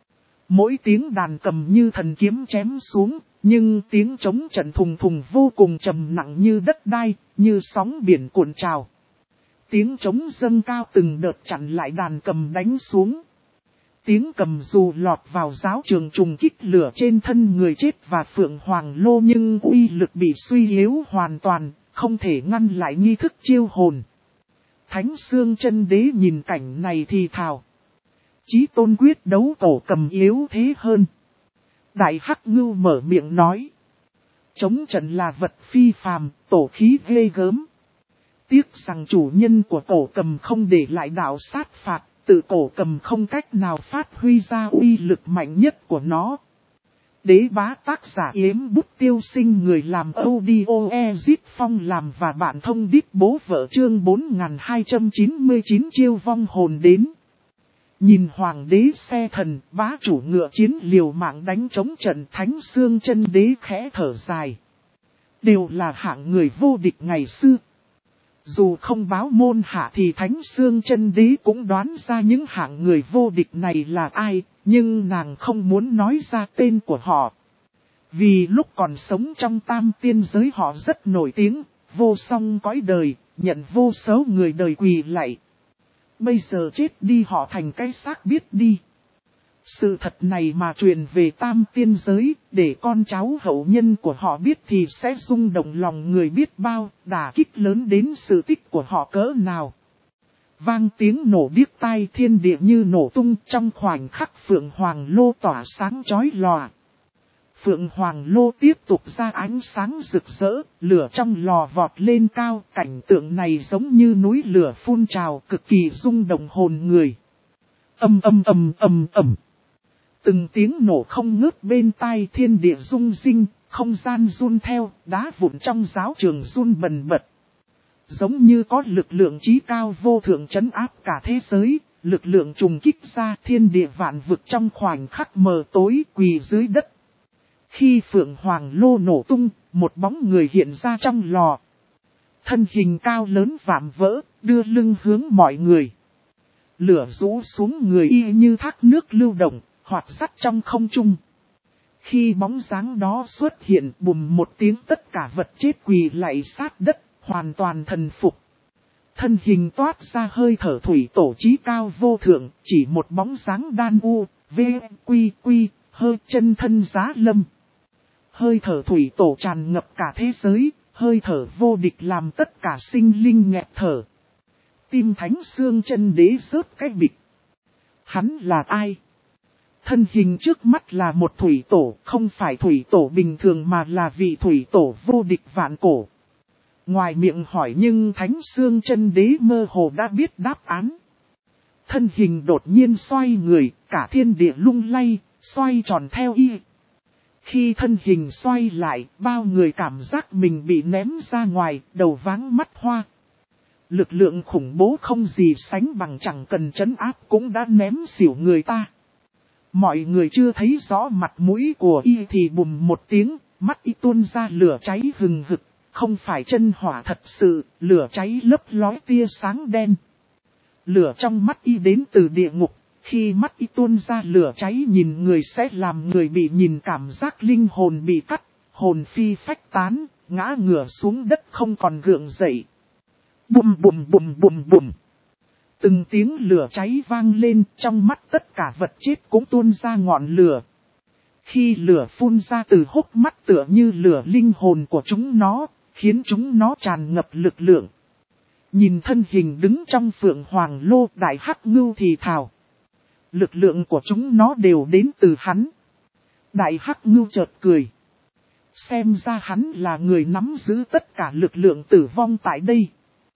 Mỗi tiếng đàn cầm như thần kiếm chém xuống, nhưng tiếng trống trận thùng thùng vô cùng trầm nặng như đất đai, như sóng biển cuộn trào. Tiếng trống dâng cao từng đợt chặn lại đàn cầm đánh xuống. Tiếng cầm dù lọt vào giáo trường trùng kích lửa trên thân người chết và phượng hoàng lô nhưng uy lực bị suy yếu hoàn toàn, không thể ngăn lại nghi thức chiêu hồn. Thánh Xương Chân Đế nhìn cảnh này thì thào. Chí tôn quyết đấu cổ cầm yếu thế hơn. Đại Hắc Ngưu mở miệng nói. Trống trận là vật phi phàm, tổ khí ghê gớm. Tiếc rằng chủ nhân của cổ cầm không để lại đạo sát phạt, tự cổ cầm không cách nào phát huy ra uy lực mạnh nhất của nó. Đế bá tác giả Yếm Bút Tiêu Sinh, người làm audio Ezit Phong làm và bạn thông đít bố vợ, chương 4299 chiêu vong hồn đến. Nhìn hoàng đế xe thần, bá chủ ngựa chiến liều mạng đánh chống trận, Thánh Xương Chân Đế khẽ thở dài. Đều là hạng người vô địch ngày xưa. Dù không báo môn hạ thì Thánh Xương Chân Đế cũng đoán ra những hạng người vô địch này là ai, nhưng nàng không muốn nói ra tên của họ. Vì lúc còn sống trong tam tiên giới họ rất nổi tiếng, vô song cõi đời, nhận vô số người đời quỳ lạy. Bây giờ chết đi họ thành cái xác biết đi. Sự thật này mà truyền về tam tiên giới, để con cháu hậu nhân của họ biết thì sẽ rung động lòng người biết bao, đả kích lớn đến sự tích của họ cỡ nào. Vang tiếng nổ điếc tai, thiên địa như nổ tung, trong khoảnh khắc phượng hoàng lô tỏa sáng chói lòa. Phượng hoàng lô tiếp tục ra ánh sáng rực rỡ, lửa trong lò vọt lên cao, cảnh tượng này giống như núi lửa phun trào, cực kỳ rung động hồn người. Ầm ầm ầm ầm ầm. Từng tiếng nổ không ngớt bên tai, thiên địa rung rinh, không gian run theo, đá vụn trong giáo trường run bần bật. Giống như có lực lượng chí cao vô thượng trấn áp cả thế giới, lực lượng trùng kích ra, thiên địa vạn vực trong khoảnh khắc mờ tối quỳ dưới đất. Khi Phượng Hoàng Lô nổ tung, một bóng người hiện ra trong lò. Thân hình cao lớn vạm vỡ, đưa lưng hướng mọi người. Lửa rũ xuống người y như thác nước lưu động, hoạt sắt trong không trung. Khi bóng dáng đó xuất hiện, bùm một tiếng, tất cả vật chết quỳ lạy sát đất, hoàn toàn thần phục. Thân hình toát ra hơi thở thủy tổ chí cao vô thượng, chỉ một bóng dáng đan u, v, quy quy, hơi chân thân giá lâm. Hơi thở thủy tổ tràn ngập cả thế giới, hơi thở vô địch làm tất cả sinh linh nghẹt thở. Tim Thánh Xương Chân Đế rớt cái bịch. Hắn là ai? Thân hình trước mắt là một thủy tổ, không phải thủy tổ bình thường mà là vị thủy tổ vô địch vạn cổ. Ngoài miệng hỏi nhưng Thánh Xương Chân Đế mơ hồ đã biết đáp án. Thân hình đột nhiên xoay người, cả thiên địa lung lay, xoay tròn theo y. Khi thân hình xoay lại, bao người cảm giác mình bị ném ra ngoài, đầu váng mắt hoa. Lực lượng khủng bố không gì sánh bằng, chẳng cần trấn áp cũng đã ném xỉu người ta. Mọi người chưa thấy rõ mặt mũi của y thì bùm một tiếng, mắt y tuôn ra lửa cháy hừng hực, không phải chân hỏa thật sự, lửa cháy lấp lói tia sáng đen. Lửa trong mắt y đến từ địa ngục, khi mắt y tuôn ra lửa cháy nhìn người sẽ làm người bị nhìn cảm giác linh hồn bị cắt, hồn phi phách tán, ngã ngửa xuống đất không còn gượng dậy. Bùm bùm bùm bùm bùm. Từng tiếng lửa cháy vang lên, trong mắt tất cả vật chết cũng tuôn ra ngọn lửa. Khi lửa phun ra từ hốc mắt tựa như lửa linh hồn của chúng nó, khiến chúng nó tràn ngập lực lượng. Nhìn thân hình đứng trong Phượng Hoàng Lô, Đại Hắc Ngưu thì thào. Lực lượng của chúng nó đều đến từ hắn. Đại Hắc Ngưu chợt cười. Xem ra hắn là người nắm giữ tất cả lực lượng tử vong tại đây.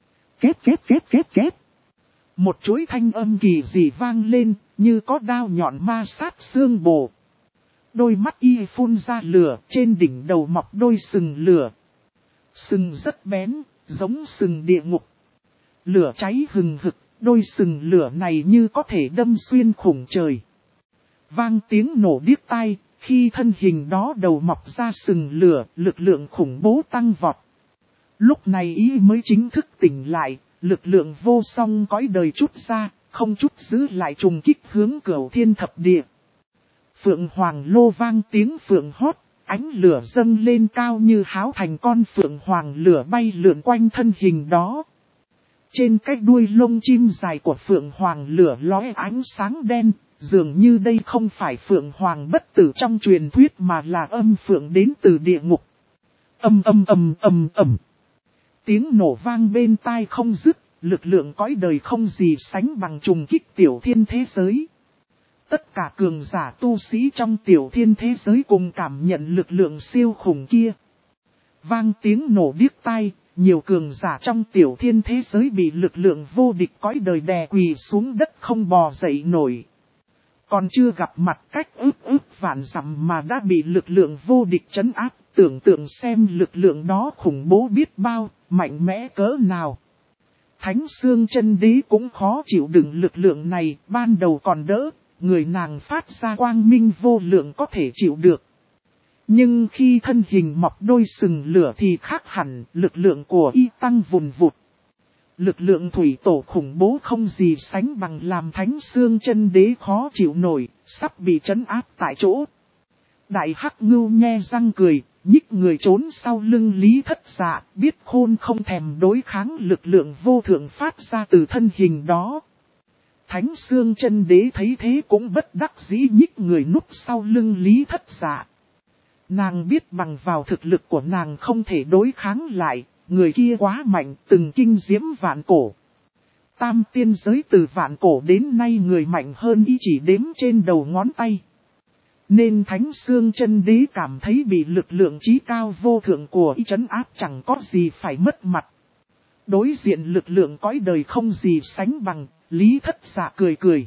Két. Một chuỗi thanh âm kỳ dị vang lên, như có đao nhọn ma sát xương bồ. Đôi mắt y phun ra lửa, trên đỉnh đầu mọc đôi sừng lửa. Sừng rất bén, giống sừng địa ngục. Lửa cháy hừng hực, đôi sừng lửa này như có thể đâm xuyên khủng trời. Vang tiếng nổ điếc tai, khi thân hình đó đầu mọc ra sừng lửa, lực lượng khủng bố tăng vọt. Lúc này y mới chính thức tỉnh lại, lực lượng vô song cõi đời trút ra, không chút giữ lại trùng kích hướng Cửu Thiên Thập Địa. Phượng Hoàng Lô vang tiếng phượng hót, ánh lửa dâng lên cao như háo thành con phượng hoàng, lửa bay lượn quanh thân hình đó. Trên cái đuôi lông chim dài của Phượng Hoàng lửa lóe ánh sáng đen, dường như đây không phải Phượng Hoàng bất tử trong truyền thuyết mà là âm phượng đến từ địa ngục. Ầm. Tiếng nổ vang bên tai không dứt, lực lượng cõi đời không gì sánh bằng trùng kích tiểu thiên thế giới. Tất cả cường giả tu sĩ trong tiểu thiên thế giới cùng cảm nhận lực lượng siêu khủng kia. Vang tiếng nổ điếc tai, nhiều cường giả trong tiểu thiên thế giới bị lực lượng vô địch cõi đời đè quỳ xuống đất không bò dậy nổi. Còn chưa gặp mặt cách ước vạn dặm mà đã bị lực lượng vô địch trấn áp, tưởng tượng xem lực lượng đó khủng bố biết bao, mạnh mẽ cỡ nào. Thánh Xương Chân Đế cũng khó chịu đựng lực lượng này, ban đầu còn đỡ, người nàng phát ra quang minh vô lượng có thể chịu được. Nhưng khi thân hình mọc đôi sừng lửa thì khác hẳn, lực lượng của y tăng vùn vụt. Lực lượng thủy tổ khủng bố không gì sánh bằng làm Thánh Xương Chân Đế khó chịu nổi, sắp bị trấn áp tại chỗ. Đại Hắc Ngưu nhe răng cười, nhích người trốn sau lưng Lý Thất Dạ, biết khôn không thèm đối kháng lực lượng vô thượng phát ra từ thân hình đó. Thánh Xương Chân Đế thấy thế cũng bất đắc dĩ nhích người núp sau lưng Lý Thất Dạ. Nàng biết bằng vào thực lực của nàng không thể đối kháng lại, người kia quá mạnh, từng kinh diễm vạn cổ. Tam tiên giới từ vạn cổ đến nay người mạnh hơn y chỉ đếm trên đầu ngón tay. Nên Thánh Xương Chân Đế cảm thấy bị lực lượng chí cao vô thượng của y trấn áp chẳng có gì phải mất mặt. Đối diện lực lượng cõi đời không gì sánh bằng, Lý Thất Dạ cười cười.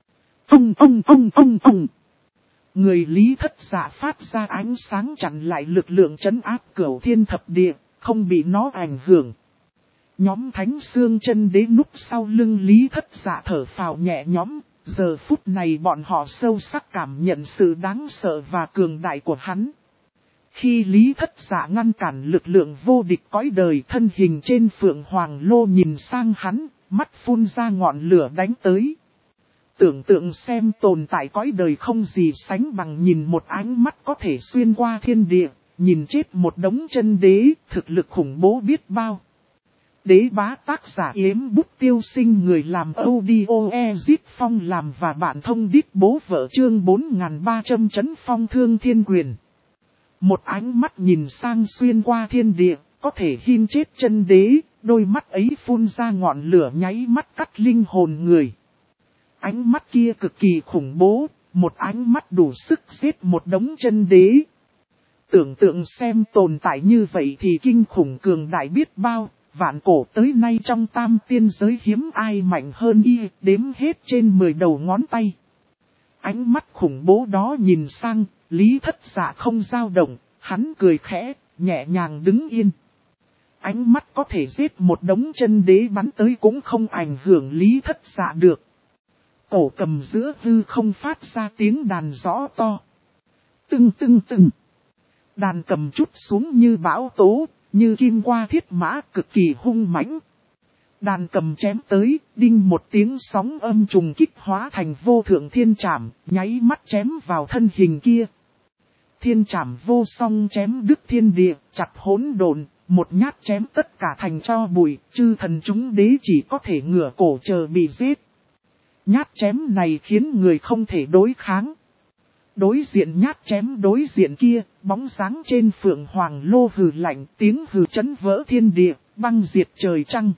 Ông. Người Lý Thất Dạ phát ra ánh sáng chặn lại lực lượng trấn áp Cửu Thiên Thập Địa, không bị nó ảnh hưởng. Nhóm Thánh Xương Chân Đế núp sau lưng Lý Thất Dạ thở phào nhẹ nhõm, giờ phút này bọn họ sâu sắc cảm nhận sự đáng sợ và cường đại của hắn. Khi Lý Thất Dạ ngăn cản lực lượng vô địch cõi đời, thân hình trên Phượng Hoàng Lô nhìn sang hắn, mắt phun ra ngọn lửa đánh tới. Tưởng tượng xem tồn tại cõi đời không gì sánh bằng nhìn một ánh mắt có thể xuyên qua thiên địa, nhìn chết một đống chân đế, thực lực khủng bố biết bao. Đế bá tác giả Yếm Bút Tiêu Sinh, người làm audio Ezit Phong làm và bạn thông đít bố vợ, chương 4300 chấn phong thương thiên quyền. Một ánh mắt nhìn sang xuyên qua thiên địa, có thể hin chết chân đế, đôi mắt ấy phun ra ngọn lửa nháy mắt cắt linh hồn người. Ánh mắt kia cực kỳ khủng bố, một ánh mắt đủ sức giết một đống chân đế. Tưởng tượng xem tồn tại như vậy thì kinh khủng cường đại biết bao, vạn cổ tới nay trong tam tiên giới hiếm ai mạnh hơn y, đếm hết trên 10 đầu ngón tay. Ánh mắt khủng bố đó nhìn sang, Lý Thất Dạ không dao động, hắn cười khẽ, nhẹ nhàng đứng yên. Ánh mắt có thể giết một đống chân đế bắn tới cũng không ảnh hưởng Lý Thất Dạ được. Cổ cầm giữa hư không phát ra tiếng đàn rõ to. Tưng tưng tưng. Đàn cầm chút xuống như bão tố, như kim qua thiết mã, cực kỳ hung mãnh. Đàn cầm chém tới, đinh một tiếng sóng âm trùng kích hóa thành vô thượng thiên trảm, nháy mắt chém vào thân hình kia. Thiên trảm vô song chém đứt thiên địa, chặt hỗn độn, một nhát chém tất cả thành tro bụi, chư thần chúng đế chỉ có thể ngửa cổ chờ bị giết. Nhát chém này khiến người không thể đối kháng. Đối diện nhát chém đối diện kia, bóng dáng trên Phượng Hoàng Lô hừ lạnh, tiếng hừ chấn vỡ thiên địa, băng diệt trời trăng.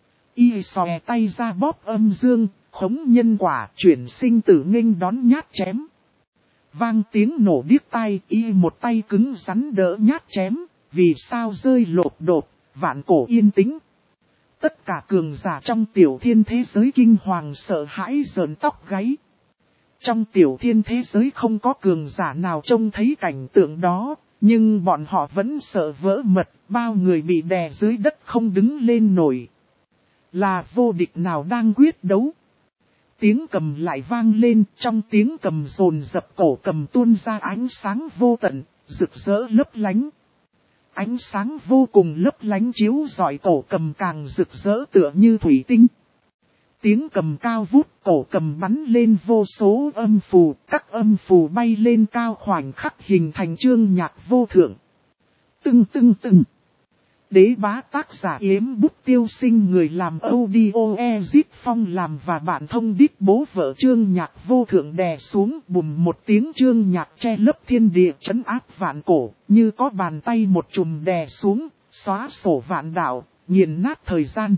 Y xòe tay ra bóp âm dương, khống nhân quả, chuyển sinh tử nghênh đón nhát chém. Vang tiếng nổ điếc tai, y một tay cứng rắn đỡ nhát chém, vì sao rơi lột đột, vạn cổ yên tĩnh. Tất cả cường giả trong tiểu thiên thế giới kinh hoàng sợ hãi rợn tóc gáy. Trong tiểu thiên thế giới không có cường giả nào trông thấy cảnh tượng đó, nhưng bọn họ vẫn sợ vỡ mật, bao người bị đè dưới đất không đứng lên nổi. Là vô địch nào đang quyết đấu? Tiếng cầm lại vang lên, trong tiếng cầm dồn dập cổ cầm tuôn ra ánh sáng vô tận, rực rỡ lấp lánh. Ánh sáng vô cùng lấp lánh chiếu rọi cổ cầm càng rực rỡ tựa như thủy tinh. Tiếng cầm cao vút, cổ cầm bắn lên vô số âm phù, các âm phù bay lên cao khoảnh khắc hình thành chương nhạc vô thượng. Tưng tưng tưng. Đế bá tác giả Yếm Bút Tiêu Sinh, người làm audio Ezit Phong làm và bạn thông đít bố vợ, chương nhạc vô thượng đè xuống, bùm một tiếng, chương nhạc che lấp thiên địa trấn áp vạn cổ, như có bàn tay một chùm đè xuống, xóa sổ vạn đạo, nghiền nát thời gian.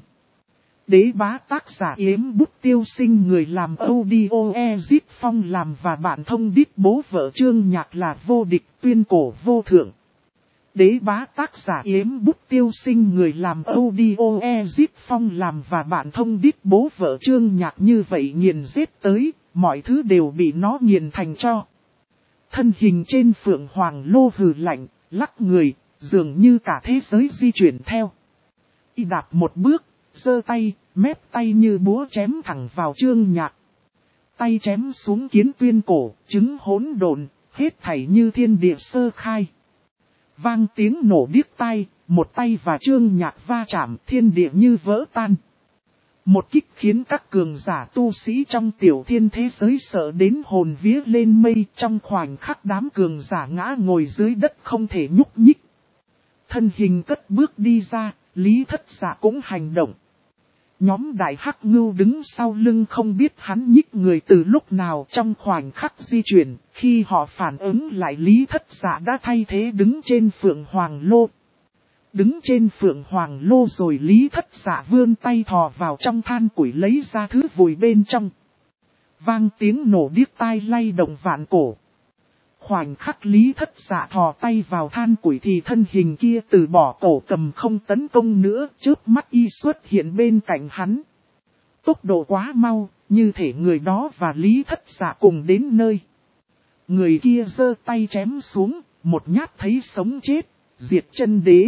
Đế bá tác giả Yếm Bút Tiêu Sinh, người làm audio Ezit Phong làm và bạn thông đít bố vợ, chương nhạc là vô địch, tuyên cổ vô thượng. Đế bá tác giả Yếm Bút Tiêu Sinh, người làm audio Ezit Phong làm và bạn thông đít bố vợ, chương nhạc như vậy nghiền giết tới, mọi thứ đều bị nó nghiền thành tro. Thân hình trên Phượng Hoàng Lô hừ lạnh, lắc người, dường như cả thế giới di chuyển theo. Y đạp một bước, giơ tay, mép tay như búa chém thẳng vào chương nhạc. Tay chém xuống kiến tuyên cổ, chứng hỗn độn, hết thảy như thiên địa sơ khai. Vang tiếng nổ điếc tai, một tay và chương nhạc va chạm, thiên địa như vỡ tan. Một kích khiến các cường giả tu sĩ trong tiểu thiên thế giới sợ đến hồn vía lên mây, trong khoảnh khắc đám cường giả ngã ngồi dưới đất không thể nhúc nhích. Thân hình cất bước đi ra, Lý Thất Dạ cũng hành động. Nhóm đại hắc ngưu đứng sau lưng không biết hắn nhích người từ lúc nào, trong khoảnh khắc di chuyển, khi họ phản ứng lại Lý Thất Dạ đã thay thế đứng trên Phượng Hoàng Lô. Đứng trên Phượng Hoàng Lô rồi Lý Thất Dạ vươn tay thò vào trong than củi lấy ra thứ vùi bên trong. Vang tiếng nổ điếc tai lay động vạn cổ. Khoảnh khắc Lý Thất Dạ thò tay vào than củi thì thân hình kia từ bỏ cổ cầm không tấn công nữa, chớp mắt y xuất hiện bên cạnh hắn. Tốc độ quá mau, như thể người đó và Lý Thất Dạ cùng đến nơi. Người kia giơ tay chém xuống, một nhát thấy sống chết, diệt chân đế.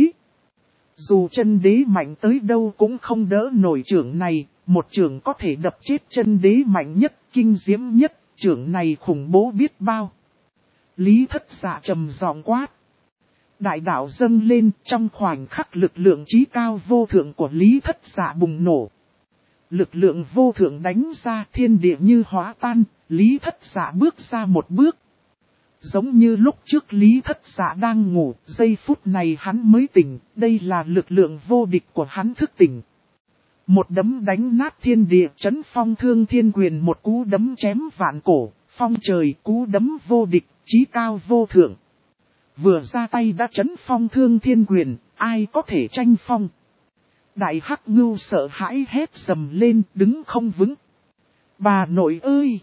Dù chân đế mạnh tới đâu cũng không đỡ nổi chưởng này, một chưởng có thể đập chết chân đế mạnh nhất, kinh diễm nhất, chưởng này khủng bố biết bao. Lý Thất Dạ trầm giọng quát. đại đạo dâng lên, trong khoảnh khắc lực lượng chí cao vô thượng của Lý Thất Dạ bùng nổ. Lực lượng vô thượng đánh ra, thiên địa như hóa tan, Lý Thất Dạ bước ra một bước. Giống như lúc trước Lý Thất Dạ đang ngủ, giây phút này hắn mới tỉnh, đây là lực lượng vô địch của hắn thức tỉnh. Một đấm đánh nát thiên địa, chấn phong thương thiên quyền, một cú đấm chém vạn cổ, phong trời, cú đấm vô địch, chí cao vô thượng. Vừa ra tay đã chấn phong thương thiên quyền, ai có thể tranh phong. Đại Hắc Ngưu sợ hãi hét dầm lên, đứng không vững. Bà nội ơi!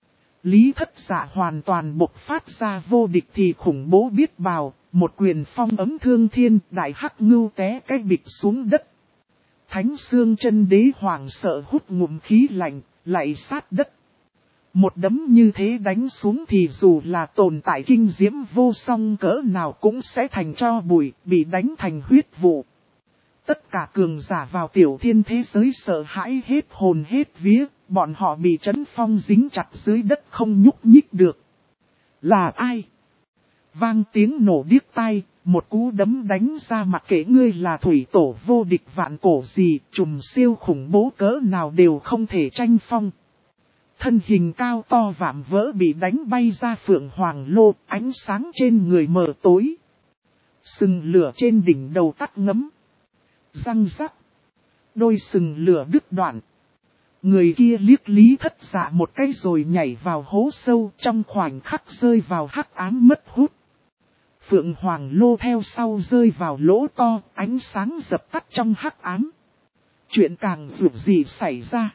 Lý Thất Dạ hoàn toàn bộc phát ra vô địch thì khủng bố biết bào, một quyền phong ấm thương thiên, Đại Hắc Ngưu té cái bịch xuống đất. Thánh Xương Chân Đế hoảng sợ hút ngụm khí lạnh, lạy sát đất. Một đấm như thế đánh xuống thì dù là tồn tại kinh diễm vô song cỡ nào cũng sẽ thành tro bụi, bị đánh thành huyết vụ. Tất cả cường giả vào tiểu thiên thế giới sợ hãi hết hồn hết vía, bọn họ bị chấn phong dính chặt dưới đất không nhúc nhích được. Là ai? Vang tiếng nổ điếc tai, một cú đấm đánh ra, mặc kệ ngươi là thủy tổ vô địch vạn cổ gì, trùm siêu khủng bố cỡ nào đều không thể tranh phong. Thân hình cao to vạm vỡ bị đánh bay ra Phượng Hoàng Lô, ánh sáng trên người mờ tối. Sừng lửa trên đỉnh đầu tắt ngấm. Răng rắc. Đôi sừng lửa đứt đoạn. Người kia liếc Lý Thất Dạ một cái rồi nhảy vào hố sâu, trong khoảnh khắc rơi vào hắc ám mất hút. Phượng Hoàng Lô theo sau rơi vào lỗ to, ánh sáng dập tắt trong hắc ám. Chuyện càng vượt gì xảy ra.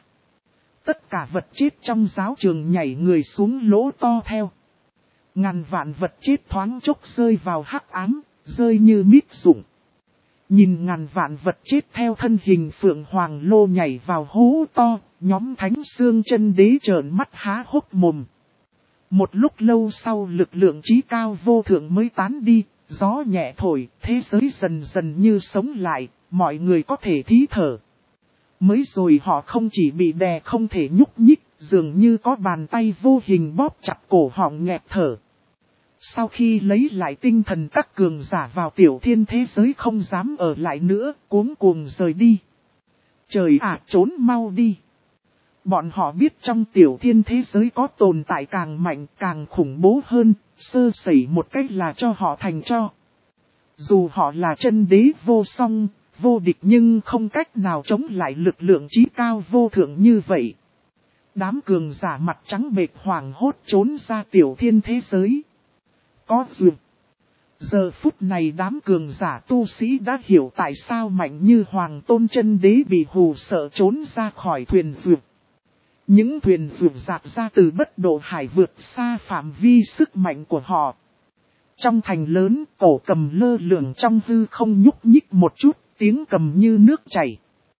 Tất cả vật chết trong giáo trường nhảy người xuống lỗ to theo. Ngàn vạn vật chết thoáng chốc rơi vào hắc ám, rơi như mít rụng. Nhìn ngàn vạn vật chết theo thân hình Phượng Hoàng Lô nhảy vào hố to, nhóm Thánh Xương Chân Đế trợn mắt há hốc mồm. Một lúc lâu sau lực lượng chí cao vô thượng mới tán đi, gió nhẹ thổi, thế giới dần dần như sống lại, mọi người có thể thí thở. Mới rồi họ không chỉ bị đè không thể nhúc nhích, dường như có bàn tay vô hình bóp chặt cổ họng nghẹt thở. Sau khi lấy lại tinh thần, các cường giả vào tiểu thiên thế giới không dám ở lại nữa, cuống cuồng rời đi. Trời ạ, trốn mau đi. Bọn họ biết trong tiểu thiên thế giới có tồn tại càng mạnh càng khủng bố hơn, sơ sẩy một cách là cho họ thành tro. Dù họ là chân đế vô song, vô địch nhưng không cách nào chống lại lực lượng chí cao vô thượng như vậy. Đám cường giả mặt trắng bệch hoảng hốt trốn ra tiểu thiên thế giới. Có duyên. Giờ phút này đám cường giả tu sĩ đã hiểu tại sao mạnh như Hoàng Tôn Chân Đế bị hù sợ trốn ra khỏi thuyền vượt. Những thuyền vượt dạt ra từ bất độ hải vượt xa phạm vi sức mạnh của họ. Trong thành lớn, cổ cầm lơ lửng trong hư không nhúc nhích một chút, tiếng cầm như nước chảy.